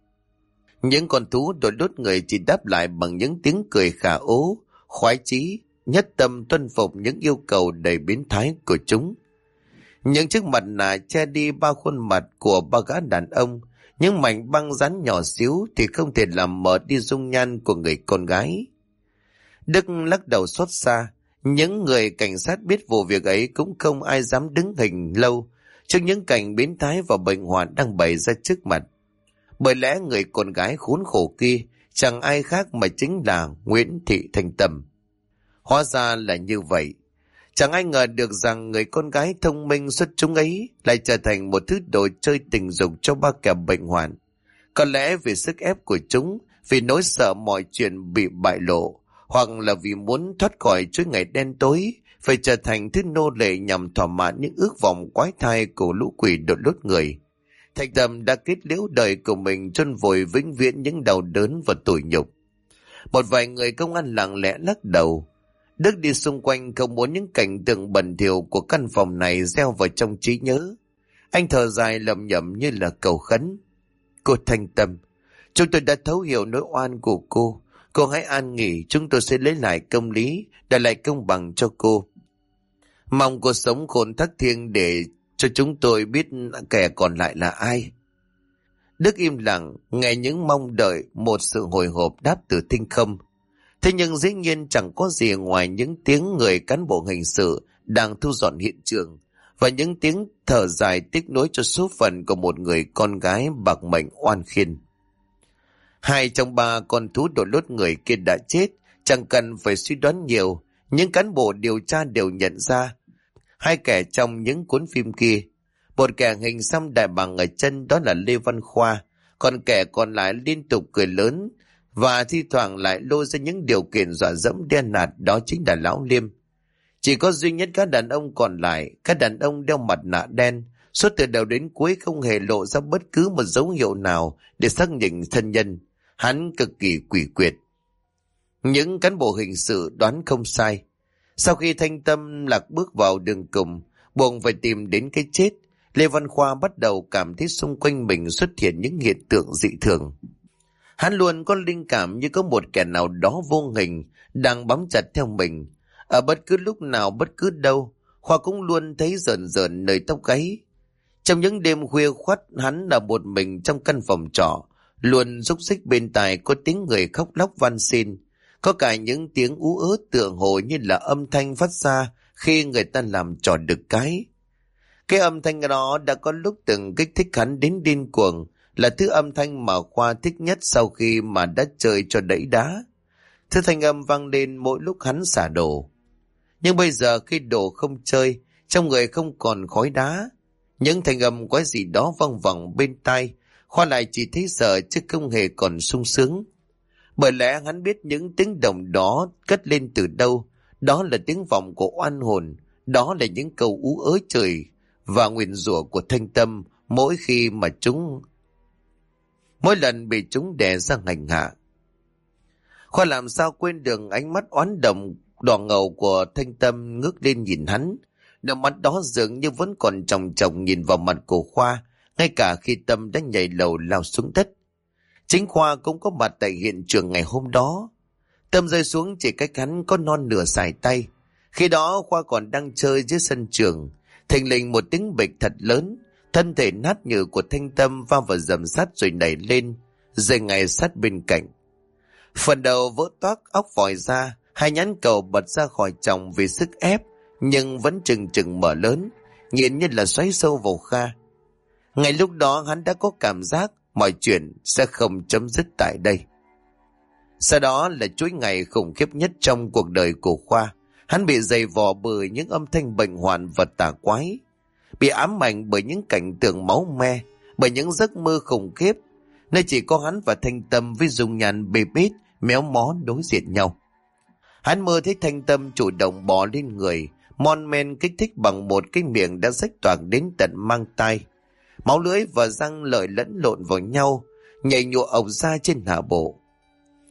Những con thú đội lốt người chỉ đáp lại bằng những tiếng cười khả ố, khoái chí, nhất tâm tuân phục những yêu cầu đầy biến thái của chúng. Những chiếc mặt nạ che đi ba khuôn mặt của ba gã đàn ông, những mảnh băng rán nhỏ xíu thì không thể làm mờ đi dung nhan của người con gái. Đức lắc đầu xót xa. Những người cảnh sát biết vụ việc ấy cũng không ai dám đứng hình lâu trước những cảnh biến thái và bệnh hoạn đang bày ra trước mặt. Bởi lẽ người con gái khốn khổ kia chẳng ai khác mà chính là Nguyễn Thị Thanh Tâm. Hóa ra là như vậy. Chẳng ai ngờ được rằng người con gái thông minh xuất chúng ấy lại trở thành một thứ đồ chơi tình dục cho ba kẻ bệnh hoạn. Có lẽ vì sức ép của chúng, vì nỗi sợ mọi chuyện bị bại lộ, hoặc là vì muốn thoát khỏi chuỗi ngày đen tối, phải trở thành thứ nô lệ nhằm thỏa mãn những ước vọng quái thai của lũ quỷ đội lốt người. Thanh Tâm đã kết liễu đời của mình chôn vùi vĩnh viễn những đau đớn và tủi nhục. Một vài người công an lặng lẽ lắc đầu. Đức đi xung quanh không muốn những cảnh tượng bẩn thỉu của căn phòng này gieo vào trong trí nhớ. Anh thở dài lẩm nhẩm như là cầu khấn. Cô Thanh Tâm, chúng tôi đã thấu hiểu nỗi oan của cô. Cô hãy an nghỉ, chúng tôi sẽ lấy lại công lý, trả lại công bằng cho cô. Mong cô sống khôn thác thiêng để cho chúng tôi biết kẻ còn lại là ai. Đức im lặng, nghe những mong đợi một sự hồi hộp đáp từ thinh không. Thế nhưng dĩ nhiên chẳng có gì ngoài những tiếng người cán bộ hình sự đang thu dọn hiện trường và những tiếng thở dài tiếc nuối cho số phận của một người con gái bạc mệnh oan khiên. Hai trong ba con thú đội lốt người kia đã chết, chẳng cần phải suy đoán nhiều, những cán bộ điều tra đều nhận ra. Hai kẻ trong những cuốn phim kia, một kẻ hình xăm đại bàng ở chân đó là Lê Văn Khoa, còn kẻ còn lại liên tục cười lớn và thi thoảng lại lôi ra những điều kiện dọa dẫm đen nạt, đó chính là Lão Liêm. Chỉ có duy nhất các đàn ông còn lại, các đàn ông đeo mặt nạ đen, suốt từ đầu đến cuối không hề lộ ra bất cứ một dấu hiệu nào để xác định thân nhân. Hắn cực kỳ quỷ quyệt. Những cán bộ hình sự đoán không sai. Sau khi Thanh Tâm lạc bước vào đường cùng, buộc phải tìm đến cái chết, Lê Văn Khoa bắt đầu cảm thấy xung quanh mình xuất hiện những hiện tượng dị thường. Hắn luôn có linh cảm như có một kẻ nào đó vô hình đang bám chặt theo mình. Ở bất cứ lúc nào, bất cứ đâu, Khoa cũng luôn thấy rờn rờn nơi tóc gáy. Trong những đêm khuya khoắt, hắn là một mình trong căn phòng trọ, luôn rúc rích bên tai có tiếng người khóc lóc van xin, có cả những tiếng ú ớ tựa hồ như là âm thanh phát ra khi người ta làm trò đực cái. Cái âm thanh đó đã có lúc từng kích thích hắn đến điên cuồng, là thứ âm thanh mà Khoa thích nhất sau khi mà đã chơi cho đẫy đá. Thứ thanh âm vang lên mỗi lúc hắn xả đồ. Nhưng bây giờ khi đồ không chơi, trong người không còn khói đá, những thanh âm quái gì đó vang vẳng bên tai, Khoa lại chỉ thấy sợ chứ không hề còn sung sướng. Bởi lẽ hắn biết những tiếng động đó cất lên từ đâu, đó là tiếng vọng của oan hồn, đó là những câu ú ớ trời và nguyền rủa của Thanh Tâm mỗi khi mà mỗi lần bị chúng đè ra hành hạ. Khoa làm sao quên được ánh mắt oán độc đỏ ngầu của Thanh Tâm ngước lên nhìn hắn. Đôi mắt đó dường như vẫn còn chòng chòng nhìn vào mặt của Khoa, ngay cả khi Tâm đã nhảy lầu lao xuống đất. Chính Khoa cũng có mặt tại hiện trường ngày hôm đó. Tâm rơi xuống chỉ cách hắn có non nửa sải tay. Khi đó Khoa còn đang chơi dưới sân trường. Thình lình một tiếng bịch thật lớn, thân thể nát nhừ của Thanh Tâm va vào rầm sắt rồi nảy lên, rơi ngay sát bên cạnh. Phần đầu vỡ toác, óc vòi ra, hai nhãn cầu bật ra khỏi chồng vì sức ép, nhưng vẫn chừng chừng mở lớn, nghiện như là xoáy sâu vào Kha. Ngay lúc đó hắn đã có cảm giác mọi chuyện sẽ không chấm dứt tại đây. Sau đó là chuỗi ngày khủng khiếp nhất trong cuộc đời của Khoa. Hắn bị dày vò bởi những âm thanh bệnh hoạn và tà quái, bị ám ảnh bởi những cảnh tượng máu me, bởi những giấc mơ khủng khiếp, nơi chỉ có hắn và Thanh Tâm với dung nhan bê bết, méo mó đối diện nhau. Hắn mơ thấy Thanh Tâm chủ động bò lên người, mon men kích thích bằng một cái miệng đã rách toạc đến tận mang tai. Máu lưỡi và răng lợi lẫn lộn vào nhau, nhảy nhụa ộc ra trên hạ bộ.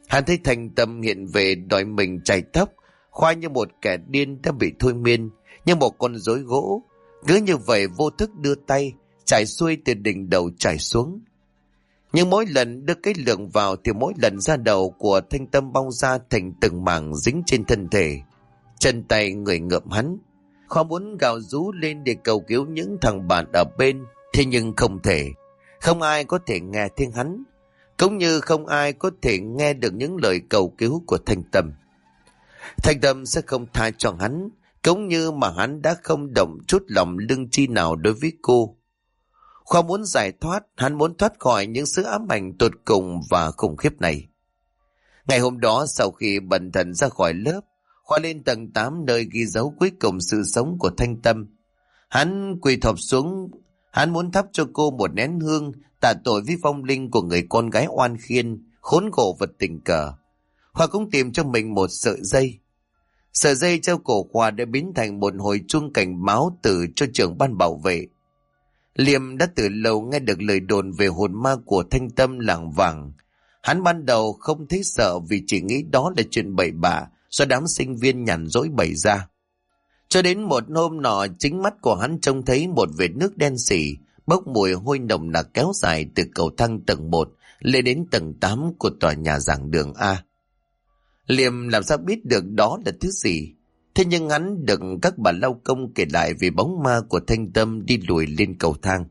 Hắn thấy Thanh Tâm hiện về đòi mình chải tóc, Khoa như một kẻ điên đã bị thôi miên, như một con rối gỗ, cứ như vậy vô thức đưa tay chải xuôi từ đỉnh đầu chải xuống. Nhưng mỗi lần đưa cái lượng vào thì mỗi lần da đầu của Thanh Tâm bong ra thành từng mảng dính trên thân thể, chân tay người ngợm hắn. Khoa muốn gào rú lên để cầu cứu những thằng bạn ở bên, thế nhưng không thể. Không ai có thể nghe tiếng hắn, cũng như không ai có thể nghe được những lời cầu cứu của Thanh Tâm. Thanh Tâm sẽ không tha cho hắn, cũng như mà hắn đã không động chút lòng lương chi nào đối với cô. Khoa muốn giải thoát, hắn muốn thoát khỏi những sự ám ảnh tột cùng và khủng khiếp này. Ngày hôm đó, sau khi bần thần ra khỏi lớp, Khoa lên tầng 8 nơi ghi dấu cuối cùng sự sống của Thanh Tâm. Hắn quỳ thụp xuống, hắn muốn thắp cho cô một nén hương tạ tội với vong linh của người con gái oan khiên, khốn khổ vật tình cờ. Khoa cũng tìm cho mình một sợi dây. Sợi dây treo cổ Khoa đã biến thành một hồi chuông cảnh báo từ cho trưởng ban bảo vệ. Liêm đã từ lâu nghe được lời đồn về hồn ma của Thanh Tâm lảng vảng. Hắn ban đầu không thấy sợ vì chỉ nghĩ đó là chuyện bậy bạ do đám sinh viên nhàn rỗi bày ra. Cho đến một hôm nọ, chính mắt của hắn trông thấy một vệt nước đen sì bốc mùi hôi nồng nặc kéo dài từ cầu thang tầng 1 lên đến tầng 8 của tòa nhà giảng đường A. Liêm làm sao biết được đó là thứ gì? Thế nhưng hắn được các bà lao công kể lại về bóng ma của Thanh Tâm đi lùi lên cầu thang.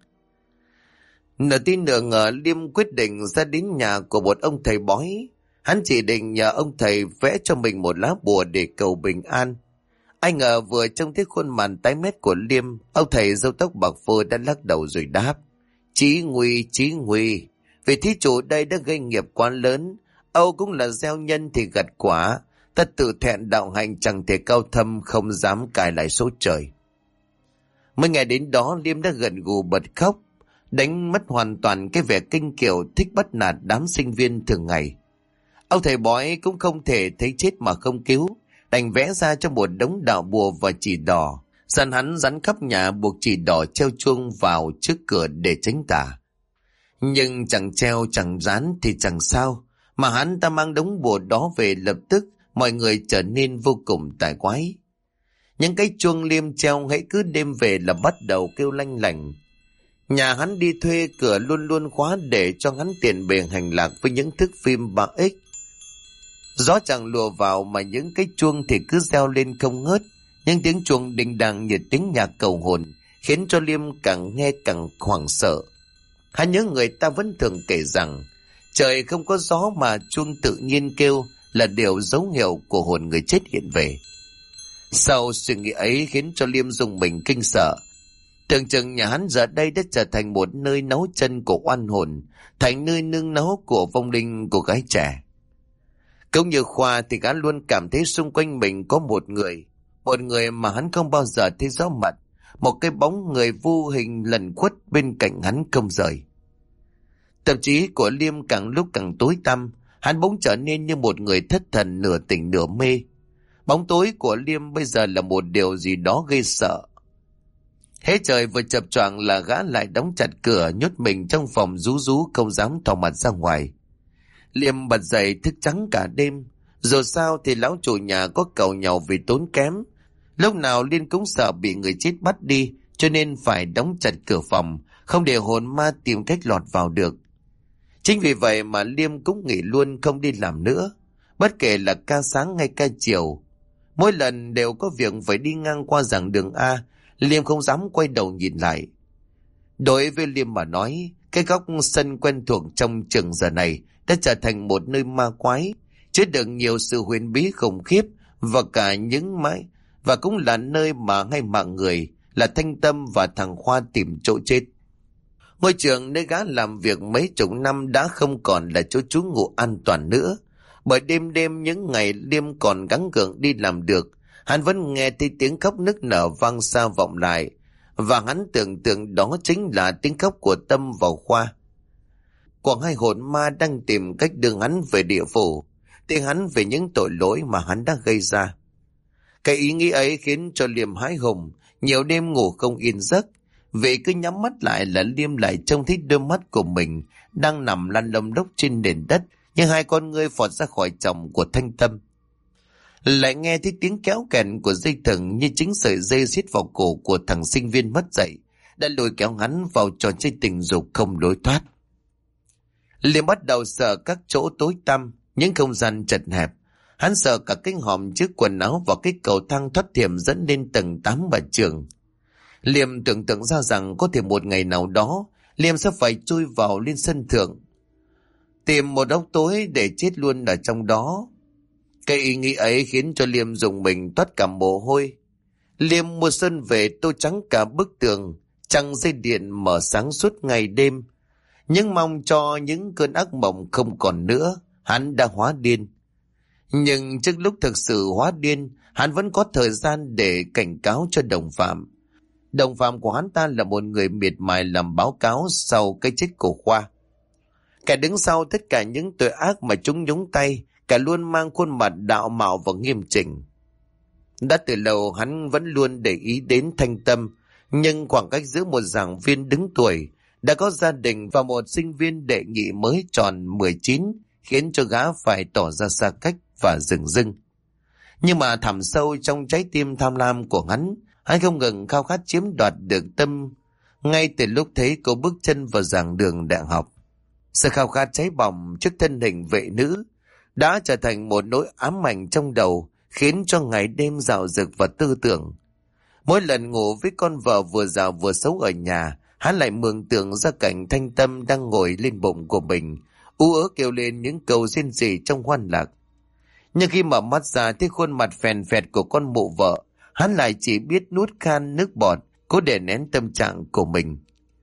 Nửa tin nửa ngờ, Liêm quyết định ra đến nhà của một ông thầy bói. Hắn chỉ định nhờ ông thầy vẽ cho mình một lá bùa để cầu bình an. Ai ngờ vừa trông thấy khuôn mặt tái mét của Liêm, ông thầy râu tóc bạc phơ đã lắc đầu rồi đáp: Chí nguy, vì thí chủ đây đã gây nghiệp quá lớn. Âu cũng là gieo nhân thì gặt quả, ta tự thẹn đạo hạnh chẳng thể cao thâm, không dám cài lại số trời. Mới ngày đến đó, Liêm đã gần gù bật khóc, đánh mất hoàn toàn cái vẻ kinh kiều thích bắt nạt đám sinh viên thường ngày. Ông thầy bói cũng không thể thấy chết mà không cứu, đành vẽ ra cho một đống đạo bùa và chỉ đỏ, dặn hắn dán khắp nhà buộc chỉ đỏ treo chuông vào trước cửa để tránh tà. Nhưng chẳng treo chẳng dán thì chẳng sao, mà hắn ta mang đống bùa đó về, lập tức mọi người trở nên vô cùng tài quái. Những cái chuông Liêm treo hãy cứ đêm về là bắt đầu kêu lanh lành. Nhà hắn đi thuê cửa luôn luôn khóa để cho hắn tiền bề hành lạc với những thước phim 3X. Gió chẳng lùa vào mà những cái chuông thì cứ reo lên không ngớt. Những tiếng chuông đình đàng như tiếng nhạc cầu hồn, khiến cho Liêm càng nghe càng hoảng sợ. Hắn nhớ người ta vẫn thường kể rằng trời không có gió mà chuông tự nhiên kêu là điều dấu hiệu của hồn người chết hiện về. Sau suy nghĩ ấy khiến cho Liêm rùng mình kinh sợ. Tưởng chừng nhà hắn giờ đây đã trở thành một nơi nấu chân của oan hồn, thành nơi nương náu của vong linh của gái trẻ. Cũng như Khoa thì hắn luôn cảm thấy xung quanh mình có một người mà hắn không bao giờ thấy rõ mặt, một cái bóng người vô hình lẩn khuất bên cạnh hắn không rời. Tâm trí của Liêm càng lúc càng tối tăm, hắn bỗng trở nên như một người thất thần nửa tỉnh nửa mê. Bóng tối của Liêm bây giờ là một điều gì đó gây sợ. Hễ trời vừa chập choạng là gã lại đóng chặt cửa, nhốt mình trong phòng rú rú không dám thò mặt ra ngoài. Liêm bật dậy thức trắng cả đêm. Dù sao thì lão chủ nhà có càu nhàu vì tốn kém. Lúc nào Liên cũng sợ bị người chết bắt đi, cho nên phải đóng chặt cửa phòng, không để hồn ma tìm cách lọt vào được. Chính vì vậy mà Liêm cũng nghỉ luôn không đi làm nữa. Bất kể là ca sáng hay ca chiều, mỗi lần đều có việc phải đi ngang qua giảng đường A, Liêm không dám quay đầu nhìn lại. Đối với Liêm mà nói, cái góc sân quen thuộc trong trường giờ này đã trở thành một nơi ma quái, chứa đựng nhiều sự huyền bí khủng khiếp, và cũng là nơi mà ngay mạng người là Thanh Tâm và thằng Khoa tìm chỗ chết. Ngôi trường nơi gã làm việc mấy chục năm đã không còn là chỗ trú ngụ an toàn nữa, bởi đêm đêm những ngày Liêm còn gắng gượng đi làm được, hắn vẫn nghe thấy tiếng khóc nức nở vang xa vọng lại, và hắn tưởng tượng đó chính là tiếng khóc của Tâm và Khoa. Của hai hồn ma đang tìm cách đưa hắn về địa phủ, tìm hắn về những tội lỗi mà hắn đã gây ra. Cái ý nghĩ ấy khiến cho Liêm hãi hùng, nhiều đêm ngủ không yên giấc, vì cứ nhắm mắt lại là Liêm lại trông thấy đôi mắt của mình đang nằm lăn lông lốc trên nền đất, nhưng hai con ngươi phọt ra khỏi chồng của Thanh Tâm. Lại nghe thấy tiếng kéo kẹt của dây thừng như chính sợi dây xiết vào cổ của thằng sinh viên mất dạy, đã lôi kéo hắn vào trò chơi tình dục không lối thoát. Liêm bắt đầu sợ các chỗ tối tăm, những không gian chật hẹp. Hắn sợ cả cái hòm chứa quần áo và cái cầu thang thoát hiểm dẫn lên tầng 8 và trường. Liêm tưởng tượng ra rằng có thể một ngày nào đó Liêm sẽ phải chui vào lên sân thượng, tìm một ốc tối để chết luôn ở trong đó. Cái ý nghĩ ấy khiến cho Liêm dùng mình toát cả mồ hôi. Liêm mua sơn về tô trắng cả bức tường, trăng dây điện mở sáng suốt ngày đêm. Nhưng mong cho những cơn ác mộng không còn nữa, hắn đã hóa điên. Nhưng trước lúc thực sự hóa điên, hắn vẫn có thời gian để cảnh cáo cho đồng phạm. Đồng phạm của hắn ta là một người miệt mài làm báo cáo sau cái chết của Khoa. Kẻ đứng sau tất cả những tội ác mà chúng nhúng tay, cả luôn mang khuôn mặt đạo mạo và nghiêm chỉnh. Đã từ lâu hắn vẫn luôn để ý đến Thanh Tâm, nhưng khoảng cách giữa một giảng viên đứng tuổi, đã có gia đình và một sinh viên đệ nhị mới tròn 19 khiến cho gã phải tỏ ra xa cách và dửng dưng. Nhưng mà thẳm sâu trong trái tim tham lam của hắn không ngừng khao khát chiếm đoạt được Tâm ngay từ lúc thấy cô bước chân vào giảng đường đại học. Sự khao khát cháy bỏng trước thân hình vệ nữ đã trở thành một nỗi ám ảnh trong đầu, khiến cho ngày đêm dạo dực và tư tưởng. Mỗi lần ngủ với con vợ vừa giàu vừa xấu ở nhà, hắn lại mường tượng ra cảnh Thanh Tâm đang ngồi lên bụng của mình, ú ớ kêu lên những câu rên rỉ trong hoan lạc. Nhưng khi mở mắt ra thấy khuôn mặt phèn phẹt của con mụ vợ, hắn lại chỉ biết nuốt khan nước bọt, cố đè nén tâm trạng của mình.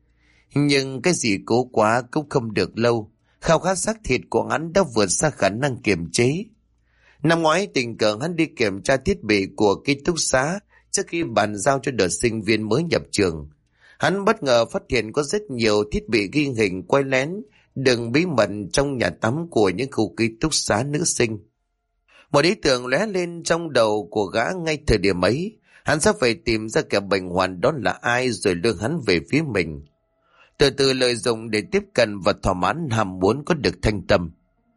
Nhưng cái gì cố quá cũng không được lâu, khao khát xác thịt của hắn đã vượt xa khả năng kiềm chế. Năm ngoái tình cờ hắn đi kiểm tra thiết bị của ký túc xá trước khi bàn giao cho đợt sinh viên mới nhập trường. Hắn bất ngờ phát hiện có rất nhiều thiết bị ghi hình quay lén đường bí mật trong nhà tắm của những khu ký túc xá nữ sinh. Một ý tưởng lóe lên trong đầu của gã ngay thời điểm ấy, hắn sẽ phải tìm ra kẻ bệnh hoạn đó là ai rồi lôi hắn về phía mình. Từ từ lợi dụng để tiếp cận và thỏa mãn ham muốn có được Thanh Tâm.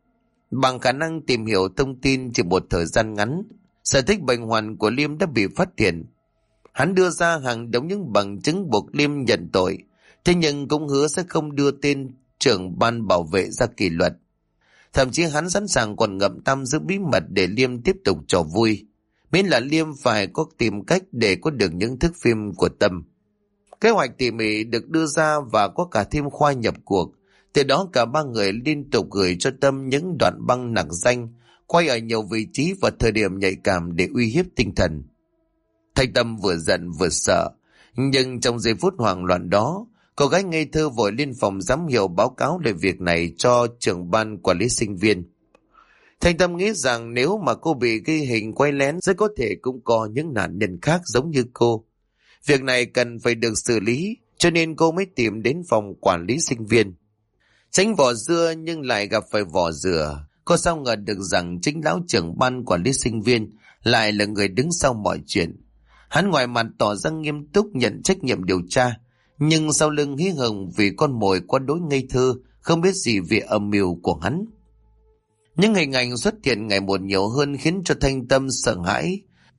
Bằng khả năng tìm hiểu thông tin chỉ một thời gian ngắn, sở thích bệnh hoạn của Liêm đã bị phát hiện. Hắn đưa ra hàng đống những bằng chứng buộc Liêm nhận tội, thế nhưng cũng hứa sẽ không đưa tên trưởng ban bảo vệ ra kỷ luật. Thậm chí hắn sẵn sàng còn ngậm tăm giữ bí mật để Liêm tiếp tục trò vui, miễn là Liêm phải có tìm cách để có được những thước phim của Tâm. Kế hoạch tỉ mỉ được đưa ra và có cả thêm Khoa nhập cuộc. Từ đó cả ba người liên tục gửi cho Tâm những đoạn băng nặc danh, quay ở nhiều vị trí và thời điểm nhạy cảm để uy hiếp tinh thần. Thanh Tâm vừa giận vừa sợ, nhưng trong giây phút hoảng loạn đó, cô gái ngây thơ vội lên phòng giám hiệu báo cáo về việc này cho trưởng ban quản lý sinh viên. Thanh Tâm nghĩ rằng nếu mà cô bị ghi hình quay lén, rất có thể cũng có những nạn nhân khác giống như cô. Việc này cần phải được xử lý, cho nên cô mới tìm đến phòng quản lý sinh viên. Tránh vỏ dưa nhưng lại gặp phải vỏ dừa. Cô sao ngờ được rằng chính lão trưởng ban quản lý sinh viên lại là người đứng sau mọi chuyện. Hắn ngoài mặt tỏ ra nghiêm túc nhận trách nhiệm điều tra, nhưng sau lưng hí hửng vì con mồi quá đối ngây thơ, không biết gì về âm mưu của hắn. Những hình ảnh xuất hiện ngày một nhiều hơn khiến cho Thanh Tâm sợ hãi.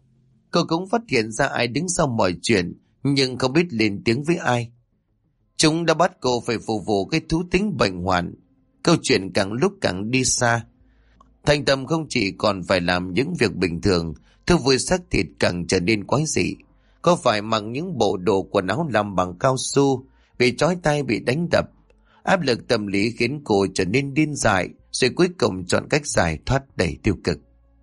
Cô cũng phát hiện ra ai đứng sau mọi chuyện, nhưng không biết lên tiếng với ai. Chúng đã bắt cô phải phục vụ cái thú tính bệnh hoạn. Câu chuyện càng lúc càng đi xa. Thanh Tâm không chỉ còn phải làm những việc bình thường, thú vui xác thịt càng trở nên quái dị. Cô phải mặc những bộ đồ quần áo làm bằng cao su, bị trói tay bị đánh đập. Áp lực tâm lý khiến cô trở nên điên dại, rồi cuối cùng chọn cách giải thoát đầy tiêu cực.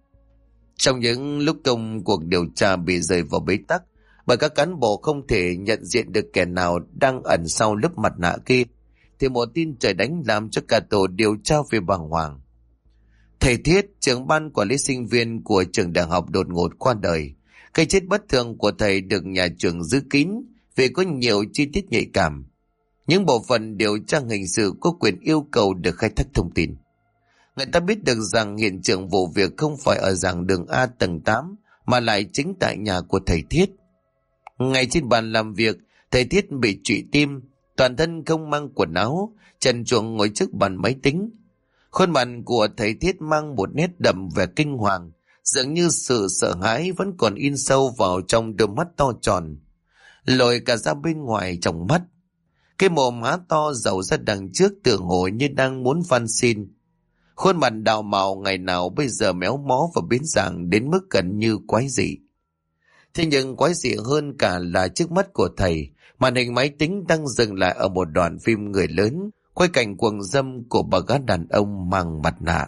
Trong những lúc công cuộc điều tra bị rơi vào bế tắc, bởi các cán bộ không thể nhận diện được kẻ nào đang ẩn sau lớp mặt nạ kia, thì một tin trời đánh làm cho cả tổ điều tra về bàng hoàng. Thầy Thiết, trưởng ban quản lý sinh viên của trường đại học đột ngột qua đời. Cái chết bất thường của thầy được nhà trường giữ kín vì có nhiều chi tiết nhạy cảm. Những bộ phận điều tra hình sự có quyền yêu cầu được khai thác thông tin. Người ta biết được rằng hiện trường vụ việc không phải ở giảng đường A tầng 8 mà lại chính tại nhà của thầy Thiết. Ngay trên bàn làm việc, thầy Thiết bị trụy tim, toàn thân không mang quần áo, trần truồng ngồi trước bàn máy tính. Khuôn mặt của thầy Thiết mang một nét đậm vẻ kinh hoàng, dường như sự sợ hãi vẫn còn in sâu vào trong đôi mắt to tròn, lồi cả ra bên ngoài trong mắt. Cái mồm há to dầu ra đằng trước tựa hồ như đang muốn van xin. Khuôn mặt đào mạo ngày nào bây giờ méo mó và biến dạng đến mức gần như quái dị. Thế nhưng quái dị hơn cả là trước mắt của thầy, màn hình máy tính đang dừng lại ở một đoạn phim người lớn, quay cảnh quần dâm của bà gái đàn ông mang mặt nạ.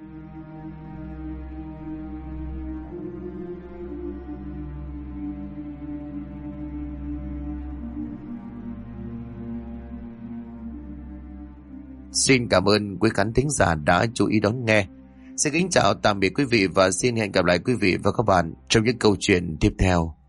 Xin cảm ơn quý khán thính giả đã chú ý đón nghe. Xin kính chào tạm biệt quý vị và xin hẹn gặp lại quý vị và các bạn trong những câu chuyện tiếp theo.